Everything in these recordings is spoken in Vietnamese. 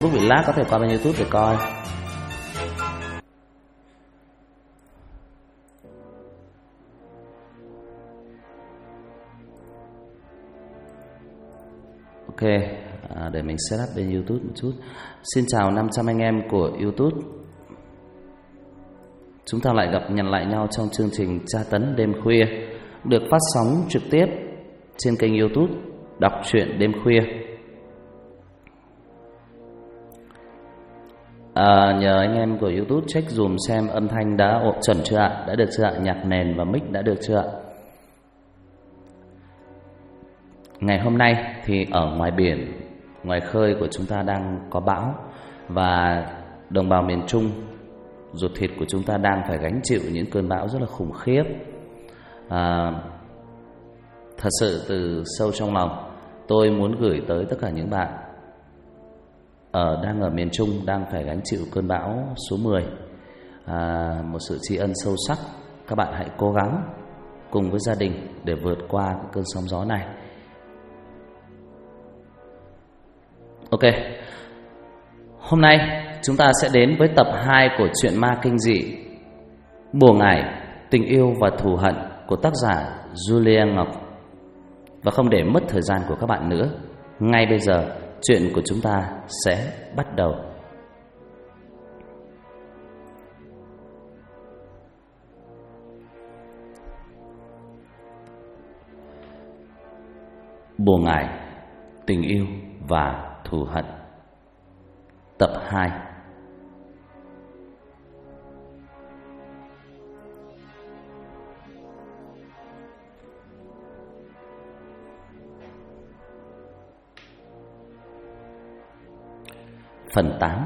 Lúc bị lag có thể qua bên YouTube để coi. Ok, để mình set up bên YouTube một chút. Xin chào 500 anh em của YouTube. Chúng ta lại gặp nhận lại nhau trong chương trình Tra Tấn Đêm Khuya, được phát sóng trực tiếp trên kênh YouTube Đọc Truyện Đêm Khuya. Nhờ anh em của YouTube check dùm xem âm thanh đã chuẩn chưa ạ? Đã được chưa ạ? Nhạc nền và mic đã được chưa ạ? Ngày hôm nay thì ở ngoài biển, ngoài khơi của chúng ta đang có bão, và đồng bào miền Trung ruột thịt của chúng ta đang phải gánh chịu những cơn bão rất là khủng khiếp. Thật sự từ sâu trong lòng tôi muốn gửi tới tất cả những bạn đang ở miền Trung đang phải gánh chịu cơn bão số 10 một sự tri ân sâu sắc. Các bạn hãy cố gắng cùng với gia đình để vượt qua cơn sóng gió này. Ok, hôm nay chúng ta sẽ đến với tập 2 của truyện ma kinh dị Bùa Ngải, Tình Yêu và Thù Hận của tác giả Julia Ngọc. Và không để mất thời gian của các bạn nữa, ngay bây giờ chuyện của chúng ta sẽ bắt đầu. Bùa Ngải, Tình Yêu và Thù Hận, tập 2. Phần 8.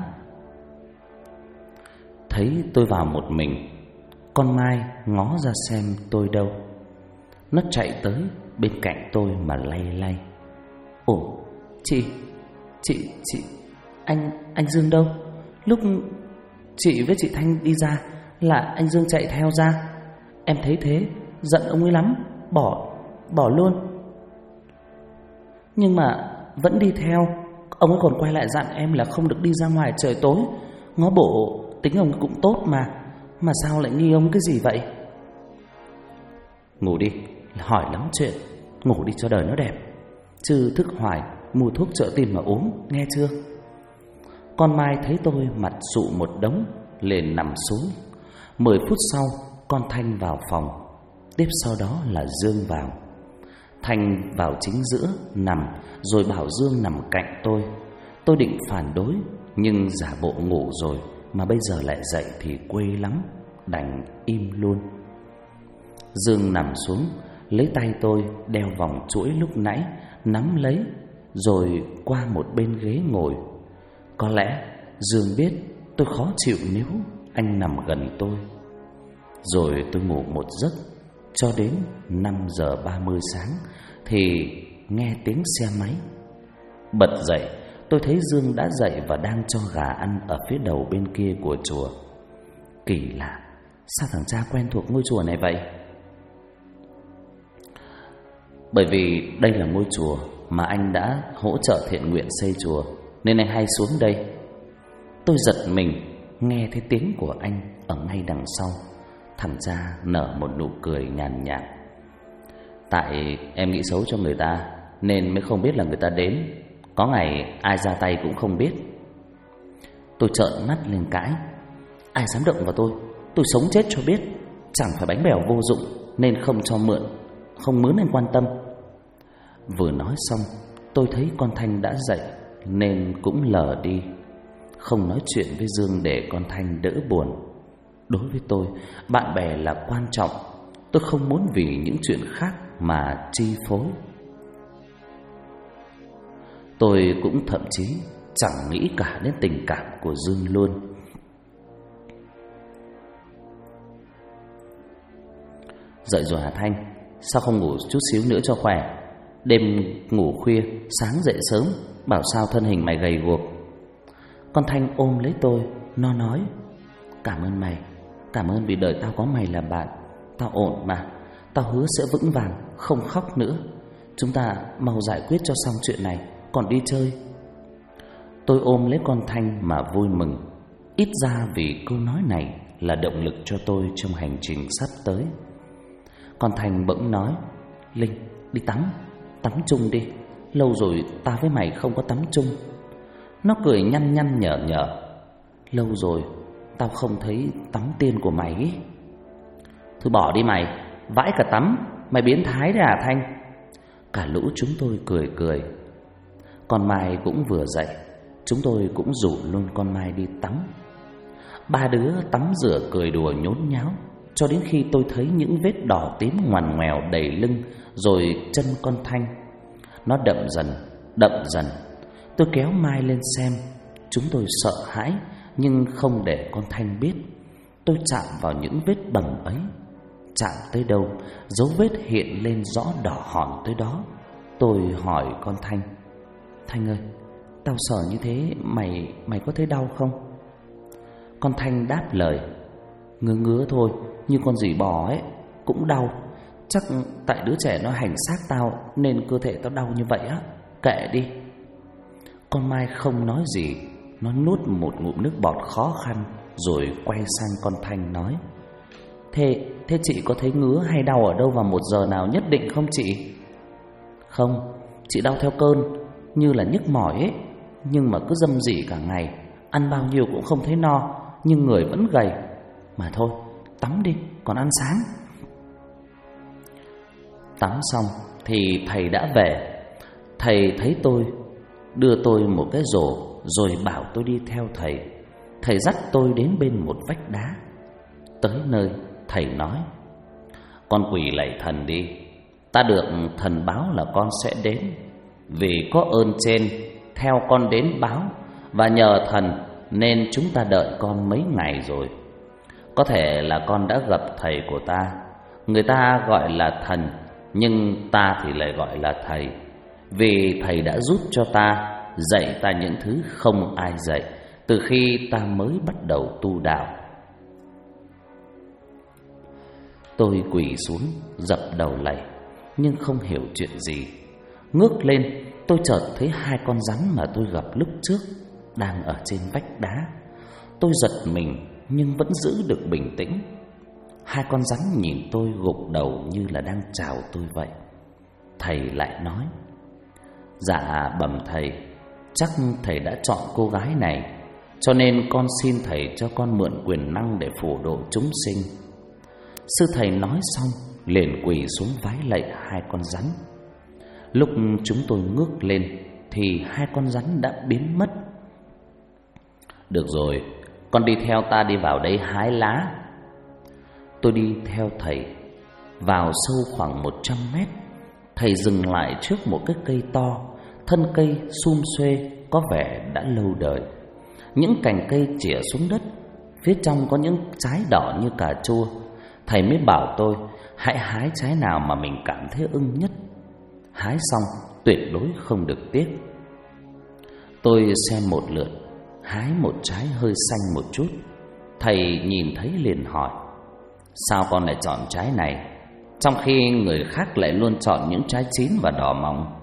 Thấy tôi vào một mình, con Mai ngó ra xem tôi đâu. Nó chạy tới bên cạnh tôi mà lay lay. Ồ, chị, anh Dương đâu? Lúc chị với chị Thanh đi ra là anh Dương chạy theo ra. Em thấy thế, giận ông ấy lắm, bỏ luôn. Nhưng mà vẫn đi theo. Ông ấy còn quay lại dặn em là không được đi ra ngoài trời tối. Ngó bộ tính ông ấy cũng tốt mà sao lại nghi ông cái gì vậy? Ngủ đi, hỏi lắm chuyện. Ngủ đi cho đời nó đẹp, chứ thức hoài mua thuốc chợ tìm mà uống, nghe chưa? Con Mai thấy tôi mặt sụ một đống, liền nằm xuống. 10 phút sau, con Thanh vào phòng. Tiếp sau đó là Dương vào. Thanh vào chính giữa nằm, rồi bảo Dương nằm cạnh tôi. Tôi định phản đối, nhưng giả bộ ngủ rồi mà bây giờ lại dậy thì quê lắm, đành im luôn. Dương nằm xuống, lấy tay tôi đeo vòng chuỗi lúc nãy, nắm lấy, rồi qua một bên ghế ngồi. Có lẽ Dương biết tôi khó chịu nếu anh nằm gần tôi. Rồi tôi ngủ một giấc cho đến 5:30 sáng thì nghe tiếng xe máy. Bật dậy, tôi thấy Dương đã dậy và đang cho gà ăn ở phía đầu bên kia của chùa. Kỳ lạ, sao thằng cha quen thuộc ngôi chùa này vậy? Bởi vì đây là ngôi chùa mà anh đã hỗ trợ thiện nguyện xây chùa, nên anh hay xuống đây. Tôi giật mình nghe thấy tiếng của anh ở ngay đằng sau. Thằng cha nở một nụ cười nhàn nhạt. Tại em nghĩ xấu cho người ta nên mới không biết là người ta đến. Có ngày ai ra tay cũng không biết. Tôi trợn mắt lên cãi. Ai dám động vào tôi sống chết cho biết. Chẳng phải bánh bèo vô dụng nên không cho mượn, không mướn anh quan tâm. Vừa nói xong, tôi thấy con Thanh đã dậy nên cũng lờ đi, không nói chuyện với Dương để con Thanh đỡ buồn. Đối với tôi, bạn bè là quan trọng. Tôi không muốn vì những chuyện khác mà chi phối. Tôi cũng thậm chí chẳng nghĩ cả đến tình cảm của Dương luôn. Dậy rồi hả Thanh? Sao không ngủ chút xíu nữa cho khỏe? Đêm ngủ khuya, sáng dậy sớm, bảo sao thân hình mày gầy guộc. Con Thanh ôm lấy tôi, nó nói: Cảm ơn mày, cảm ơn vì đời tao có mày là bạn. Tao ổn mà, tao hứa sẽ vững vàng, không khóc nữa. Chúng ta mau giải quyết cho xong chuyện này, còn đi chơi. Tôi ôm lấy con Thanh mà vui mừng. Ít ra vì câu nói này là động lực cho tôi trong hành trình sắp tới. Con Thanh bỗng nói: Linh, đi tắm chung đi. Lâu rồi ta với mày không có tắm chung. Nó cười nhăn nhăn nhở nhở: Lâu rồi tao không thấy tắm tiên của mày ý. Thôi bỏ đi mày, vãi cả tắm. Mày biến thái đấy à Thanh? Cả lũ chúng tôi cười cười. Con Mai cũng vừa dậy, chúng tôi cũng rủ luôn con Mai đi tắm. Ba đứa tắm rửa cười đùa nhốn nháo cho đến khi tôi thấy những vết đỏ tím ngoằn ngoèo đầy lưng rồi chân con Thanh. Nó đậm dần. Tôi kéo Mai lên xem. Chúng tôi sợ hãi nhưng không để con Thanh biết. Tôi chạm vào những vết bầm ấy. Chạm tới đâu, dấu vết hiện lên rõ đỏ hòn tới đó. Tôi hỏi con Thanh: Thanh ơi, tao sợ như thế, mày có thấy đau không? Con Thanh đáp lời: Ngứa thôi, như con gì bò ấy, cũng đau. Chắc tại đứa trẻ nó hành xác tao nên cơ thể tao đau như vậy á. Kệ đi. Con Mai không nói gì. Nó nuốt một ngụm nước bọt khó khăn rồi quay sang con Thanh nói: Thế chị có thấy ngứa hay đau ở đâu vào một giờ nào nhất định không chị? Không, chị đau theo cơn, như là nhức mỏi ấy. Nhưng mà cứ râm rỉ cả ngày, ăn bao nhiêu cũng không thấy no, nhưng người vẫn gầy. Mà thôi, tắm đi, còn ăn sáng. Tắm xong thì thầy đã về. Thầy thấy tôi, đưa tôi một cái rổ rồi bảo tôi đi theo thầy. Thầy dắt tôi đến bên một vách đá. Tới nơi, thầy nói: Con quỳ lạy thần đi. Ta được thần báo là con sẽ đến. Vì có ơn trên theo con đến báo, và nhờ thần nên chúng ta đợi con mấy ngày rồi. Có thể là con đã gặp thầy của ta. Người ta gọi là thần, nhưng ta thì lại gọi là thầy. Vì thầy đã giúp cho ta, dạy ta những thứ không ai dạy từ khi ta mới bắt đầu tu đạo. Tôi quỳ xuống dập đầu lạy, nhưng không hiểu chuyện gì. Ngước lên, tôi chợt thấy hai con rắn mà tôi gặp lúc trước đang ở trên vách đá. Tôi giật mình nhưng vẫn giữ được bình tĩnh. Hai con rắn nhìn tôi gục đầu như là đang chào tôi vậy. Thầy lại nói: Dạ bẩm thầy, chắc thầy đã chọn cô gái này, cho nên con xin thầy cho con mượn quyền năng để phù độ chúng sinh. Sư thầy nói xong liền quỳ xuống vái lạy hai con rắn. Lúc chúng tôi ngước lên thì hai con rắn đã biến mất. Được rồi, con đi theo ta đi vào đây hái lá. Tôi đi theo thầy vào sâu khoảng 100 mét. Thầy dừng lại trước một cái cây to. Thân cây sum xuê, có vẻ đã lâu đời. Những cành cây chĩa xuống đất. Phía trong có những trái đỏ như cà chua. Thầy mới bảo tôi hãy hái trái nào mà mình cảm thấy ưng nhất. Hái xong tuyệt đối không được tiếc. Tôi xem một lượt, hái một trái hơi xanh một chút. Thầy nhìn thấy liền hỏi: Sao con lại chọn trái này, trong khi người khác lại luôn chọn những trái chín và đỏ mọng?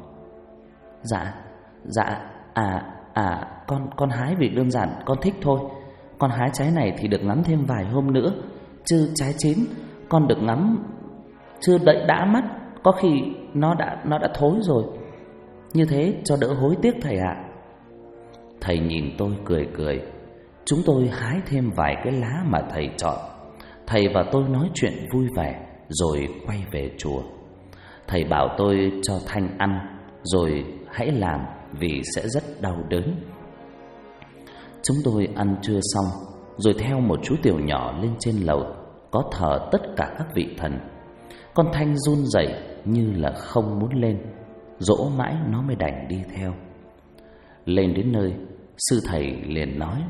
Con hái vì đơn giản con thích thôi. Con hái trái này thì được ngắm thêm vài hôm nữa, chứ trái chín con được ngắm chưa đậy đã mắt, có khi nó đã thối rồi. Như thế cho đỡ hối tiếc thầy ạ. Thầy nhìn tôi cười cười. Chúng tôi hái thêm vài cái lá mà thầy chọn. Thầy và tôi nói chuyện vui vẻ rồi quay về chùa. Thầy bảo tôi cho Thanh ăn rồi hãy làm vì sẽ rất đau đớn. Chúng tôi ăn trưa xong rồi theo một chú tiểu nhỏ lên trên lầu có thờ tất cả các vị thần. Con Thanh run rẩy như là không muốn lên, dỗ mãi nó mới đành đi theo. Lên đến nơi, sư thầy liền nói: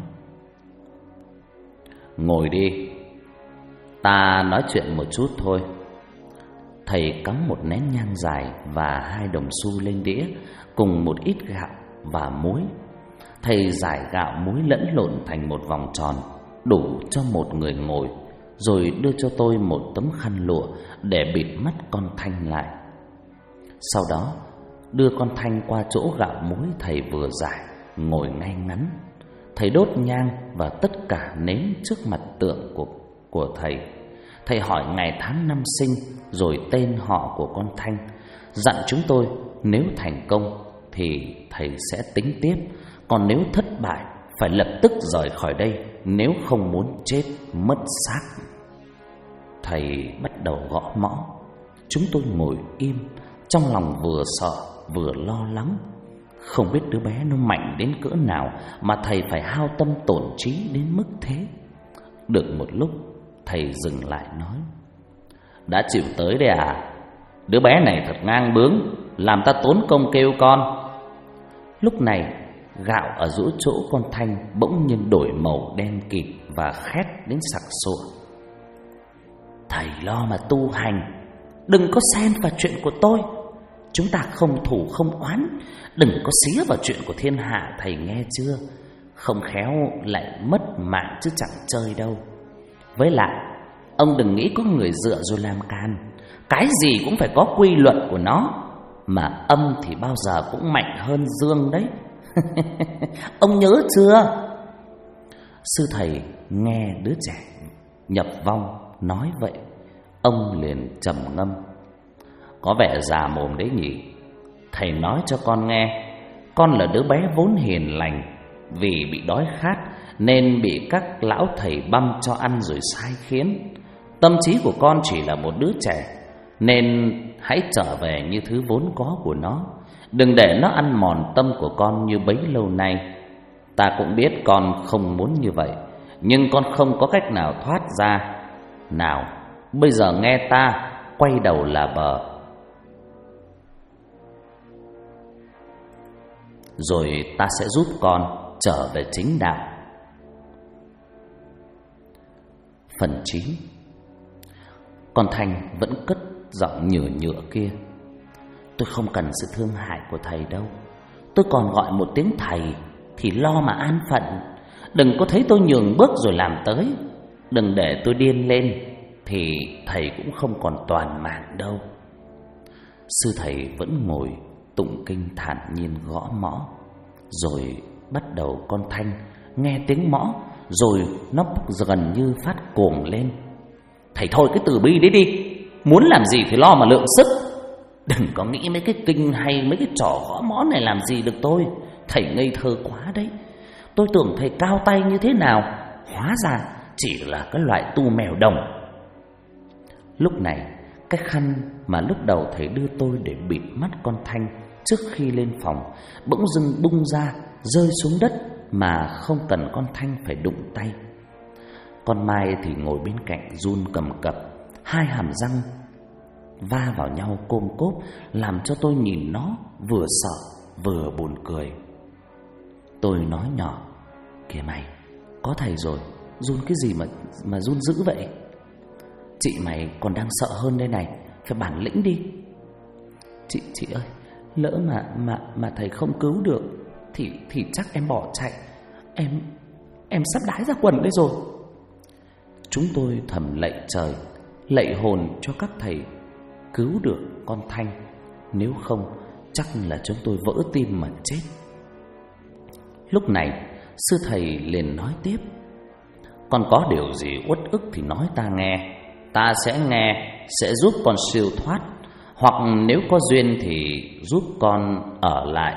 Ngồi đi, ta nói chuyện một chút thôi. Thầy cắm một nén nhang dài và 2 đồng xu lên đĩa cùng một ít gạo và muối. Thầy rải gạo muối lẫn lộn thành một vòng tròn đủ cho một người ngồi, rồi đưa cho tôi một tấm khăn lụa để bịt mắt con Thanh lại. Sau đó đưa con Thanh qua chỗ gạo muối thầy vừa rải ngồi ngay ngắn. Thầy đốt nhang và tất cả nến trước mặt tượng của thầy. Thầy hỏi ngày tháng năm sinh, rồi tên họ của con Thanh, dặn chúng tôi nếu thành công thì thầy sẽ tính tiếp, còn nếu thất bại phải lập tức rời khỏi đây, nếu không muốn chết mất xác. Thầy bắt đầu gõ mõ. Chúng tôi ngồi im, trong lòng vừa sợ vừa lo lắng. Không biết đứa bé nó mạnh đến cỡ nào mà thầy phải hao tâm tổn trí đến mức thế. Được một lúc, thầy dừng lại nói: đã chịu tới đây à? Đứa bé này thật ngang bướng, làm ta tốn công kêu con. Lúc này, gạo ở giữa chỗ con Thanh bỗng nhiên đổi màu đen kịt và khét đến sặc sụa. Thầy lo mà tu hành, đừng có xen vào chuyện của tôi. Chúng ta không thù không oán, đừng có xía vào chuyện của thiên hạ, thầy nghe chưa? Không khéo lại mất mạng chứ chẳng chơi đâu. Với lại, ông đừng nghĩ có người dựa rồi làm can. Cái gì cũng phải có quy luật của nó, mà âm thì bao giờ cũng mạnh hơn dương đấy. Ông nhớ chưa? Sư thầy nghe đứa trẻ nhập vong nói vậy, ông liền trầm ngâm. Có vẻ già mồm đấy nhỉ. Thầy nói cho con nghe, con là đứa bé vốn hiền lành, vì bị đói khát nên bị các lão thầy băm cho ăn rồi sai khiến. Tâm trí của con chỉ là một đứa trẻ, nên hãy trở về như thứ vốn có của nó. Đừng để nó ăn mòn tâm của con như bấy lâu nay. Ta cũng biết con không muốn như vậy, nhưng con không có cách nào thoát ra. Nào, bây giờ nghe ta, quay đầu là bờ. Rồi ta sẽ giúp con trở về chính đạo. Phần 9. Con Thanh vẫn cất giọng nhựa nhựa kia. Tôi không cần sự thương hại của thầy đâu. Tôi còn gọi một tiếng thầy thì lo mà an phận. Đừng có thấy tôi nhường bước rồi làm tới. Đừng để tôi điên lên thì thầy cũng không còn toàn mạng đâu. Sư thầy vẫn ngồi tụng kinh thản nhiên gõ mõ. Rồi bắt đầu con Thanh nghe tiếng mõ, rồi nó gần như phát cuồng lên. Thầy thôi cái từ bi đấy đi, muốn làm gì thì lo mà lượng sức. Đừng có nghĩ mấy cái kinh hay mấy cái trò gõ mõ này làm gì được tôi. Thầy ngây thơ quá đấy. Tôi tưởng thầy cao tay như thế nào, hóa ra chỉ là cái loại tu mèo đồng. Lúc này, cái khăn mà lúc đầu thầy đưa tôi để bịt mắt con Thanh trước khi lên phòng bỗng dưng bung ra, rơi xuống đất mà không cần con Thanh phải đụng tay. Con Mai thì ngồi bên cạnh run cầm cập, hai hàm răng va vào nhau côm cốp, làm cho tôi nhìn nó vừa sợ vừa buồn cười. Tôi nói nhỏ: kìa mày, có thầy rồi, run cái gì mà run dữ vậy? Chị mày còn đang sợ hơn đây này, phải bản lĩnh đi. Chị ơi, lỡ mà thầy không cứu được thì chắc em bỏ chạy. Em sắp đái ra quần đây rồi. Chúng tôi thầm lạy trời, lạy hồn cho các thầy cứu được con Thanh, nếu không chắc là chúng tôi vỡ tim mà chết. Lúc này sư thầy liền nói tiếp: con có điều gì uất ức thì nói ta nghe. Ta sẽ nghe, sẽ giúp con siêu thoát. Hoặc nếu có duyên thì giúp con ở lại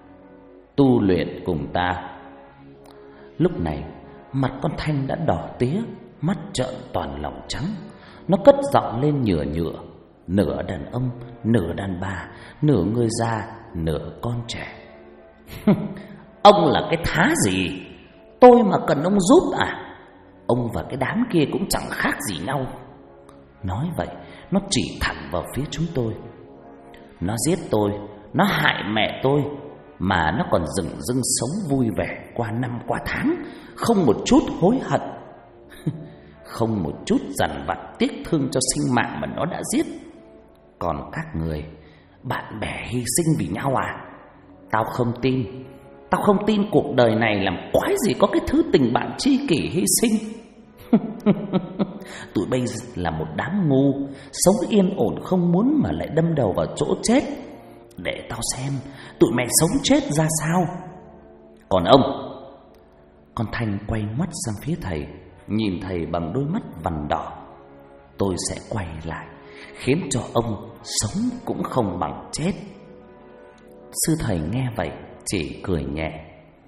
tu luyện cùng ta. Lúc này mặt con Thanh đã đỏ tía, mắt trợn toàn lòng trắng. Nó cất giọng lên nhựa nhựa, nửa đàn ông, nửa đàn bà, nửa người già, nửa con trẻ. Ông là cái thá gì? Tôi mà cần ông giúp à? Ông và cái đám kia cũng chẳng khác gì nhau. Nói vậy, nó chỉ thẳng vào phía chúng tôi. Nó giết tôi, nó hại mẹ tôi, mà nó còn dửng dưng sống vui vẻ qua năm qua tháng, không một chút hối hận, không một chút dằn vặt tiếc thương cho sinh mạng mà nó đã giết. Còn các người, bạn bè hy sinh vì nhau à? Tao không tin. Tao không tin cuộc đời này làm quái gì có cái thứ tình bạn tri kỷ hy sinh. Tụi bây là một đám ngu, sống yên ổn không muốn mà lại đâm đầu vào chỗ chết. Để tao xem tụi mày sống chết ra sao. Còn ông? Con Thanh quay mắt sang phía thầy, nhìn thầy bằng đôi mắt vằn đỏ. Tôi sẽ quay lại, khiến cho ông sống cũng không bằng chết. Sư thầy nghe vậy chỉ cười nhẹ.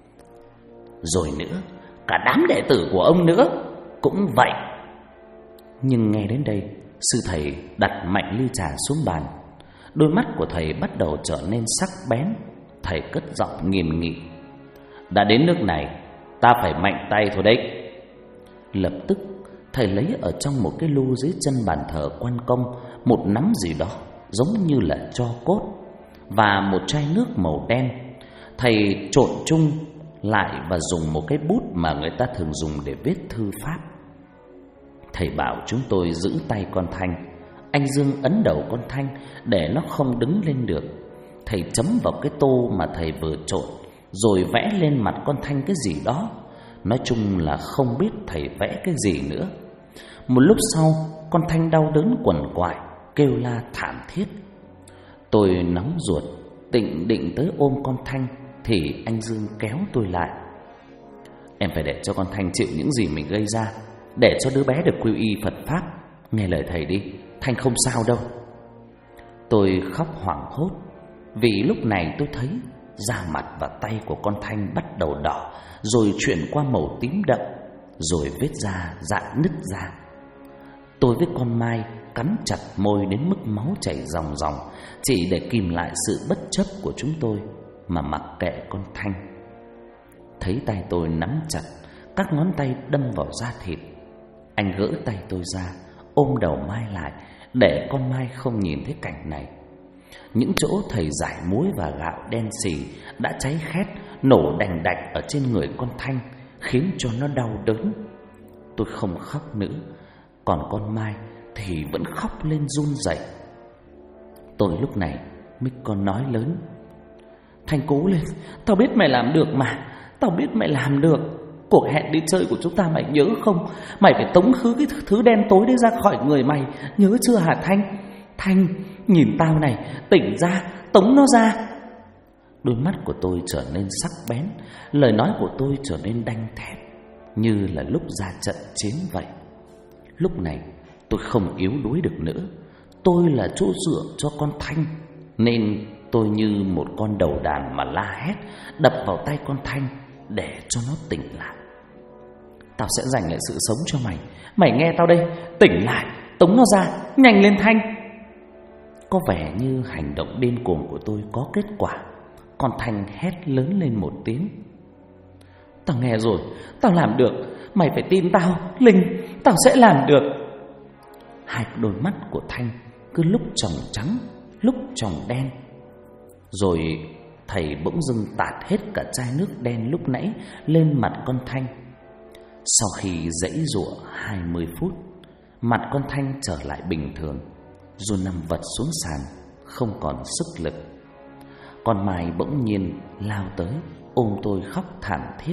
Rồi nữa, cả đám đệ tử của ông nữa cũng vậy. Nhưng nghe đến đây, sư thầy đặt mạnh ly trà xuống bàn. Đôi mắt của thầy bắt đầu trở nên sắc bén. Thầy cất giọng nghiêm nghị. Đã đến nước này, ta phải mạnh tay thôi đấy. Lập tức thầy lấy ở trong một cái lu dưới chân bàn thờ Quan Công một nắm gì đó giống như là tro cốt và một chai nước màu đen. Thầy trộn chung lại và dùng một cái bút mà người ta thường dùng để viết thư pháp. Thầy bảo chúng tôi giữ tay con Thanh. Anh Dương ấn đầu con Thanh để nó không đứng lên được. Thầy chấm vào cái tô mà thầy vừa trộn, rồi vẽ lên mặt con Thanh cái gì đó. Nói chung là không biết thầy vẽ cái gì nữa. Một lúc sau, con Thanh đau đớn quằn quại, kêu la thảm thiết. Tôi nóng ruột, định tới ôm con Thanh thì anh Dương kéo tôi lại. Em phải để cho con Thanh chịu những gì mình gây ra, để cho đứa bé được quy y Phật Pháp. Nghe lời thầy đi, Thanh không sao đâu. Tôi khóc hoảng hốt, vì lúc này tôi thấy da mặt và tay của con Thanh bắt đầu đỏ, rồi chuyển qua màu tím đậm, rồi vết da rạn nứt ra. Tôi với con Mai cắn chặt môi đến mức máu chảy ròng ròng, chỉ để kìm lại sự bất chấp của chúng tôi mà mặc kệ con Thanh. Thấy tay tôi nắm chặt, các ngón tay đâm vào da thịt, anh gỡ tay tôi ra, ôm đầu Mai lại để con Mai không nhìn thấy cảnh này. Những chỗ thầy giải muối và gạo đen xì đã cháy khét, nổ đành đạch ở trên người con Thanh, khiến cho nó đau đớn. Tôi không khóc nữa, còn con Mai thì vẫn khóc lên run rẩy. Tôi lúc này mới con nói lớn. Thanh cố lên, tao biết mày làm được mà, tao biết mày làm được. Cuộc hẹn đi chơi của chúng ta mày nhớ không? Mày phải tống khứ cái thứ đen tối đấy ra khỏi người mày, nhớ chưa hả Thanh? Thanh, nhìn tao này, tỉnh ra, tống nó ra. Đôi mắt của tôi trở nên sắc bén, lời nói của tôi trở nên đanh thép, như là lúc ra trận chiến vậy. Lúc này tôi không yếu đuối được nữa. Tôi là chỗ dựa cho con Thanh, nên tôi như một con đầu đàn mà la hét, đập vào tay con Thanh để cho nó tỉnh lại. Tao sẽ giành lại sự sống cho mày. Mày nghe tao đây, tỉnh lại, tống nó ra, nhanh lên Thanh. Có vẻ như hành động điên cuồng của tôi có kết quả. Con Thanh hét lớn lên một tiếng. Tao nghe rồi, tao làm được. Mày phải tin tao, Linh, tao sẽ làm được. Hai đôi mắt của Thanh cứ lúc tròng trắng, lúc tròng đen. Rồi thầy bỗng dưng tạt hết cả chai nước đen lúc nãy lên mặt con Thanh. Sau khi giãy giụa 20 phút, mặt con Thanh trở lại bình thường, rồi nằm vật xuống sàn, không còn sức lực. Con Mai bỗng nhiên lao tới ôm tôi khóc thảm thiết.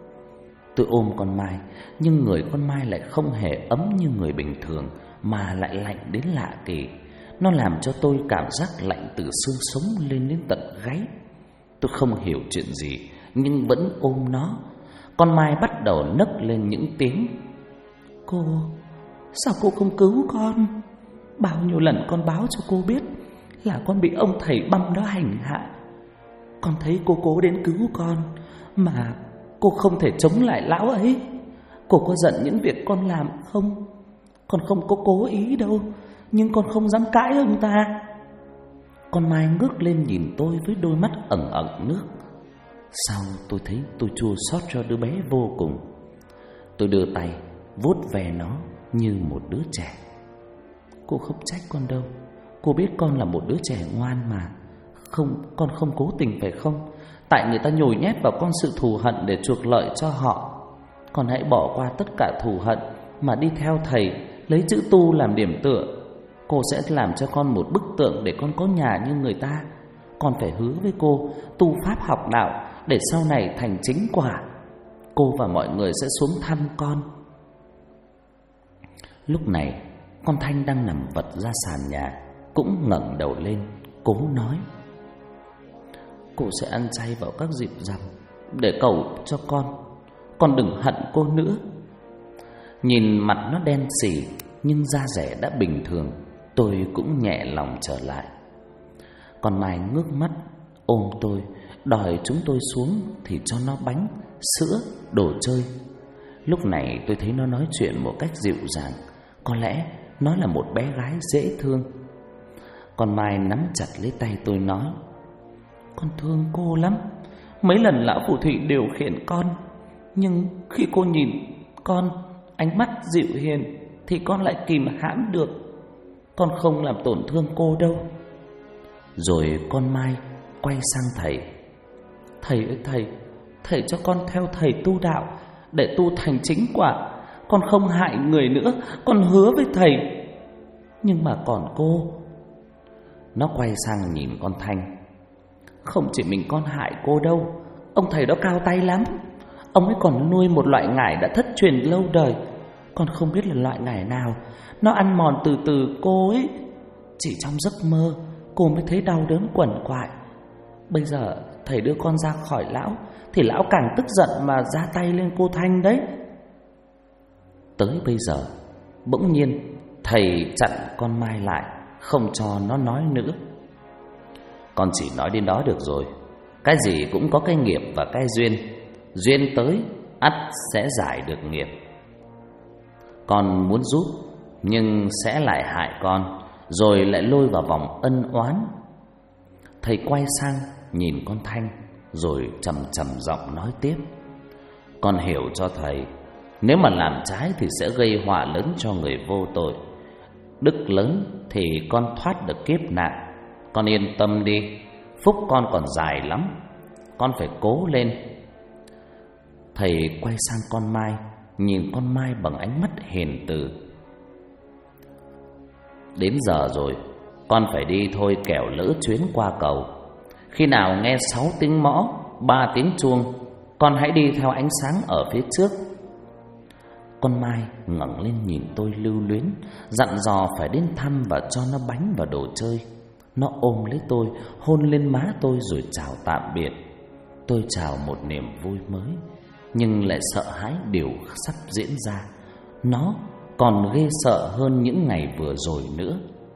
Tôi ôm con Mai, nhưng người con Mai lại không hề ấm như người bình thường, mà lại lạnh đến lạ kỳ. Nó làm cho tôi cảm giác lạnh từ xương sống lên đến tận gáy. Tôi không hiểu chuyện gì, nhưng vẫn ôm nó. Con Mai bắt đầu nấc lên những tiếng. Cô, sao cô không cứu con? Bao nhiêu lần con báo cho cô biết là con bị ông thầy băm đó hành hạ. Con thấy cô cố đến cứu con, mà cô không thể chống lại lão ấy. Cô có giận những việc con làm không? Con không có cố ý đâu, nhưng con không dám cãi ông ta. Con Mai ngước lên nhìn tôi với đôi mắt ẩn ẩn nước. Sau tôi thấy tôi chua xót cho đứa bé vô cùng. Tôi đưa tay vuốt ve nó như một đứa trẻ. Cô không trách con đâu, cô biết con là một đứa trẻ ngoan mà. Không, con không cố tình phải không? Tại người ta nhồi nhét vào con sự thù hận để chuộc lợi cho họ. Con hãy bỏ qua tất cả thù hận mà đi theo thầy, lấy chữ tu làm điểm tựa. Cô sẽ làm cho con một bức tượng để con có nhà như người ta. Con phải hứa với cô tu pháp học đạo để sau này thành chính quả. Cô và mọi người sẽ xuống thăm con. Lúc này con Thanh đang nằm vật ra sàn nhà, cũng ngẩng đầu lên, cố nói. Cô sẽ ăn chay vào các dịp rằm để cầu cho con đừng hận cô nữa. Nhìn mặt nó đen sì nhưng da dẻ đã bình thường, tôi cũng nhẹ lòng trở lại. Con Mai ngước mắt ôm tôi, đòi chúng tôi xuống thì cho nó bánh, sữa, đồ chơi. Lúc này tôi thấy nó nói chuyện một cách dịu dàng, có lẽ nó là một bé gái dễ thương. Con Mai nắm chặt lấy tay tôi nói: con thương cô lắm. Mấy lần lão phù thủy điều khiển con, nhưng khi cô nhìn con ánh mắt dịu hiền thì con lại kìm hãm được. Con không làm tổn thương cô đâu. Rồi con Mai quay sang thầy: thầy ơi thầy cho con theo thầy tu đạo để tu thành chính quả. Con không hại người nữa, con hứa với thầy. Nhưng mà còn cô. Nó quay sang nhìn con Thanh: không chỉ mình con hại cô đâu, ông thầy đó cao tay lắm. Ông ấy còn nuôi một loại ngải đã thất truyền lâu đời. Con không biết là loại ngải nào. Nó ăn mòn từ từ cô ấy. Chỉ trong giấc mơ cô mới thấy đau đớn quằn quại. Bây giờ thầy đưa con ra khỏi lão thì lão càng tức giận mà ra tay lên cô Thanh đấy. Tới bây giờ bỗng nhiên thầy chặn con Mai lại, không cho nó nói nữa. Con chỉ nói đến đó được rồi. Cái gì cũng có cái nghiệp và cái duyên. Duyên tới ắt sẽ giải được nghiệp. Con muốn giúp nhưng sẽ lại hại con, rồi lại lôi vào vòng ân oán. Thầy quay sang nhìn con Thanh, rồi trầm trầm giọng nói tiếp: con hiểu cho thầy, nếu mà làm trái thì sẽ gây họa lớn cho người vô tội. Đức lớn thì con thoát được kiếp nạn. Con yên tâm đi, phúc con còn dài lắm. Con phải cố lên. Thầy quay sang con Mai, nhìn con Mai bằng ánh mắt hiền từ. Đến giờ rồi, con phải đi thôi, kẻo lỡ chuyến qua cầu. Khi nào nghe 6 tiếng mõ, 3 tiếng chuông, con hãy đi theo ánh sáng ở phía trước. Con Mai ngẩng lên nhìn tôi lưu luyến, dặn dò phải đến thăm và cho nó bánh và đồ chơi. Nó ôm lấy tôi, hôn lên má tôi rồi chào tạm biệt. Tôi chào một niềm vui mới, nhưng lại sợ hãi điều sắp diễn ra. Nó còn ghê sợ hơn những ngày vừa rồi nữa.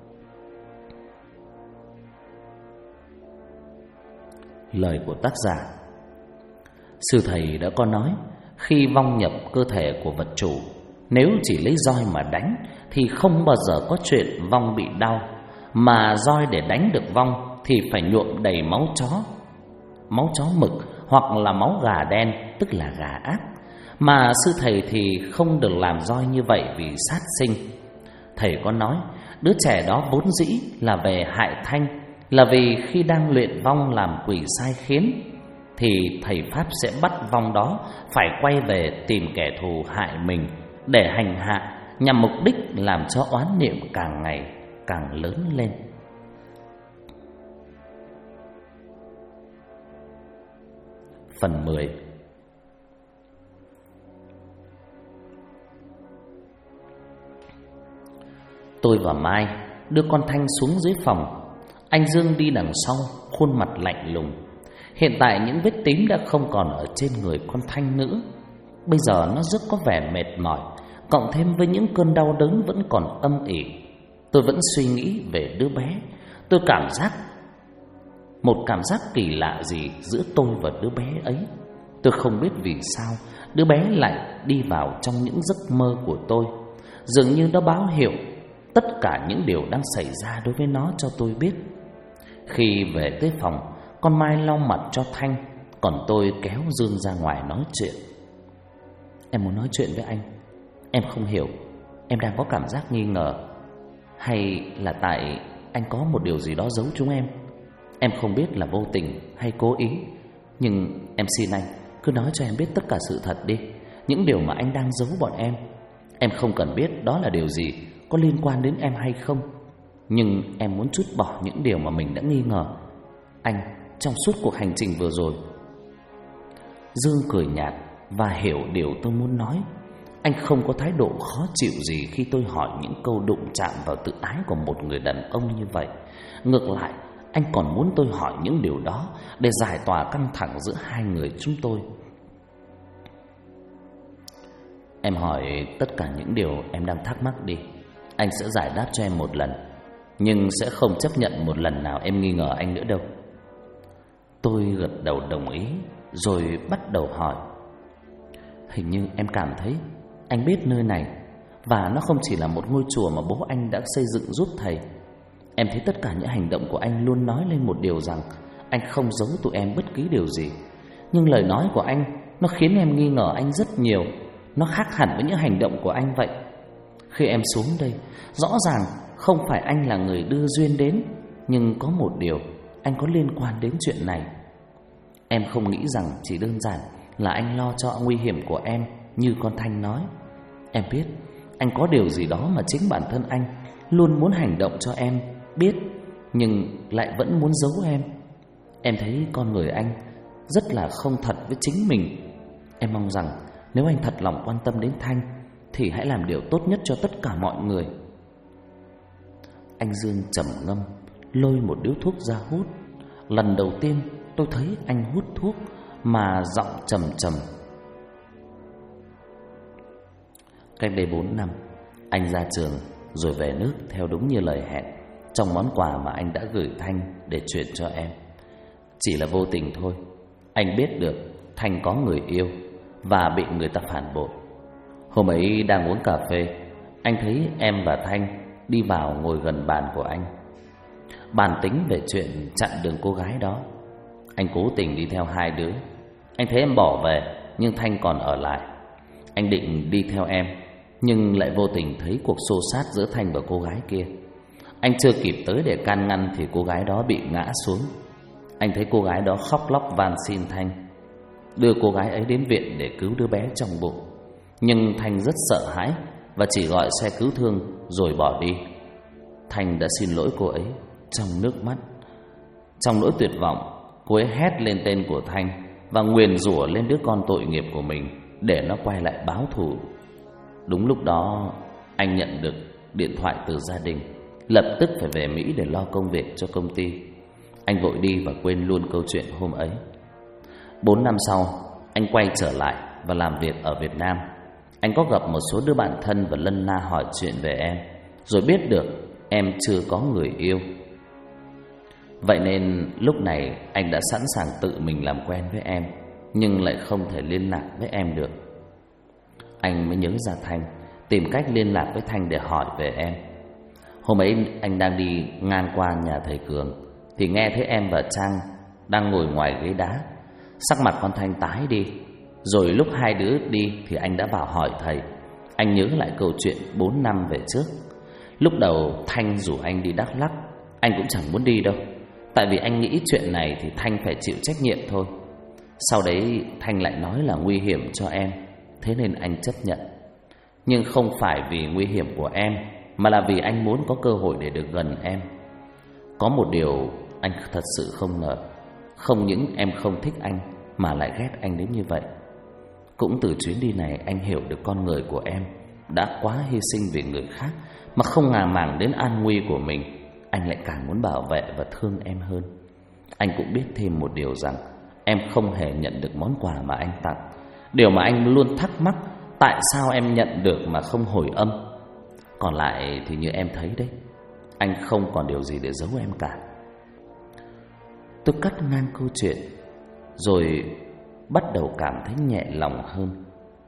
Lời của tác giả. Sư thầy đã có nói, khi vong nhập cơ thể của vật chủ, nếu chỉ lấy roi mà đánh thì không bao giờ có chuyện vong bị đau. Mà roi để đánh được vong thì phải nhuộm đầy máu chó mực hoặc là máu gà đen, tức là gà ác. Mà sư thầy thì không được làm roi như vậy vì sát sinh. Thầy có nói đứa trẻ đó vốn dĩ là về hại Thanh, là vì khi đang luyện vong làm quỷ sai khiến, thì thầy pháp sẽ bắt vong đó phải quay về tìm kẻ thù hại mình để hành hạ, nhằm mục đích làm cho oán niệm càng ngày càng lớn lên. Phần 10. Tôi và Mai đưa con Thanh xuống dưới phòng. Anh Dương đi đằng sau, khuôn mặt lạnh lùng. Hiện tại những vết tím đã không còn ở trên người con Thanh nữa. Bây giờ nó rất có vẻ mệt mỏi, cộng thêm với những cơn đau đớn vẫn còn âm ỉ. Tôi vẫn suy nghĩ về đứa bé. Tôi cảm giác một cảm giác kỳ lạ gì giữa tôi và đứa bé ấy. Tôi không biết vì sao đứa bé lại đi vào trong những giấc mơ của tôi. Dường như nó báo hiệu tất cả những điều đang xảy ra đối với nó cho tôi biết. Khi về tới phòng, con Mai lau mặt cho Thanh, còn tôi kéo Dương ra ngoài nói chuyện. Em muốn nói chuyện với anh. Em không hiểu, em đang có cảm giác nghi ngờ, hay là tại anh có một điều gì đó giấu chúng em. Em không biết là vô tình hay cố ý, nhưng em xin anh cứ nói cho em biết tất cả sự thật đi. Những điều mà anh đang giấu bọn em. Em không cần biết đó là điều gì, có liên quan đến em hay không, nhưng em muốn trút bỏ những điều mà mình đã nghi ngờ anh trong suốt cuộc hành trình vừa rồi. Dương cười nhạt và hiểu điều tôi muốn nói. Anh không có thái độ khó chịu gì khi tôi hỏi những câu đụng chạm vào tự ái của một người đàn ông như vậy. Ngược lại, anh còn muốn tôi hỏi những điều đó để giải tỏa căng thẳng giữa hai người chúng tôi. Em hỏi tất cả những điều em đang thắc mắc đi. Anh sẽ giải đáp cho em một lần, nhưng sẽ không chấp nhận một lần nào em nghi ngờ anh nữa đâu. Tôi gật đầu đồng ý, rồi bắt đầu hỏi. Hình như em cảm thấy anh biết nơi này, và nó không chỉ là một ngôi chùa mà bố anh đã xây dựng giúp thầy. Em thấy tất cả những hành động của anh luôn nói lên một điều rằng anh không giấu tụi em bất cứ điều gì. Nhưng lời nói của anh nó khiến em nghi ngờ anh rất nhiều. Nó khác hẳn với những hành động của anh vậy. Khi em xuống đây, rõ ràng không phải anh là người đưa duyên đến, nhưng có một điều anh có liên quan đến chuyện này. Em không nghĩ rằng chỉ đơn giản là anh lo cho nguy hiểm của em như con Thanh nói. Em biết anh có điều gì đó mà chính bản thân anh luôn muốn hành động cho em biết, nhưng lại vẫn muốn giấu em. Em thấy con người anh rất là không thật với chính mình. Em mong rằng nếu anh thật lòng quan tâm đến Thanh thì hãy làm điều tốt nhất cho tất cả mọi người. Anh Dương trầm ngâm, lôi một điếu thuốc ra hút. Lần đầu tiên tôi thấy anh hút thuốc mà giọng trầm trầm. Cách đây 4 năm, anh ra trường rồi về nước theo đúng như lời hẹn, trong món quà mà anh đã gửi Thanh để chuyển cho em. Chỉ là vô tình thôi, anh biết được Thanh có người yêu và bị người ta phản bội. Hôm ấy đang uống cà phê, anh thấy em và Thanh đi vào ngồi gần bàn của anh, bàn tính về chuyện chặn đường cô gái đó. Anh cố tình đi theo hai đứa. Anh thấy em bỏ về nhưng Thanh còn ở lại. Anh định đi theo em, nhưng lại vô tình thấy cuộc xô xát giữa Thanh và cô gái kia. Anh chưa kịp tới để can ngăn thì cô gái đó bị ngã xuống. Anh thấy cô gái đó khóc lóc van xin Thanh đưa cô gái ấy đến viện để cứu đứa bé trong bụng. Nhưng Thanh rất sợ hãi và chỉ gọi xe cứu thương rồi bỏ đi. Thanh đã xin lỗi cô ấy trong nước mắt. Trong nỗi tuyệt vọng, cô ấy hét lên tên của Thanh và nguyền rủa lên đứa con tội nghiệp của mình để nó quay lại báo thù. Đúng lúc đó, anh nhận được điện thoại từ gia đình, lập tức phải về Mỹ để lo công việc cho công ty. Anh vội đi và quên luôn câu chuyện hôm ấy. 4 năm sau, anh quay trở lại và làm việc ở Việt Nam. Anh có gặp một số đứa bạn thân và lân la hỏi chuyện về em, rồi biết được em chưa có người yêu. Vậy nên lúc này anh đã sẵn sàng tự mình làm quen với em, nhưng lại không thể liên lạc với em được. Anh mới nhớ ra Thanh, tìm cách liên lạc với Thanh để hỏi về em. Hôm ấy anh đang đi ngang qua nhà thầy Cường thì nghe thấy em và Trang đang ngồi ngoài ghế đá. Sắc mặt con Thanh tái đi. Rồi lúc hai đứa đi thì anh đã vào hỏi thầy. Anh nhớ lại câu chuyện 4 năm về trước. Lúc đầu Thanh rủ anh đi Đắk Lắk, anh cũng chẳng muốn đi đâu, tại vì anh nghĩ chuyện này thì Thanh phải chịu trách nhiệm thôi. Sau đấy Thanh lại nói là nguy hiểm cho em, thế nên anh chấp nhận. Nhưng không phải vì nguy hiểm của em, mà là vì anh muốn có cơ hội để được gần em. Có một điều anh thật sự không ngờ, không những em không thích anh mà lại ghét anh đến như vậy. Cũng từ chuyến đi này anh hiểu được con người của em đã quá hy sinh vì người khác mà không ngàng màng đến an nguy của mình. Anh lại càng muốn bảo vệ và thương em hơn. Anh cũng biết thêm một điều rằng em không hề nhận được món quà mà anh tặng. Điều mà anh luôn thắc mắc, tại sao em nhận được mà không hồi âm. Còn lại thì như em thấy đấy, anh không còn điều gì để giấu em cả. Tôi cắt ngang câu chuyện, rồi bắt đầu cảm thấy nhẹ lòng hơn.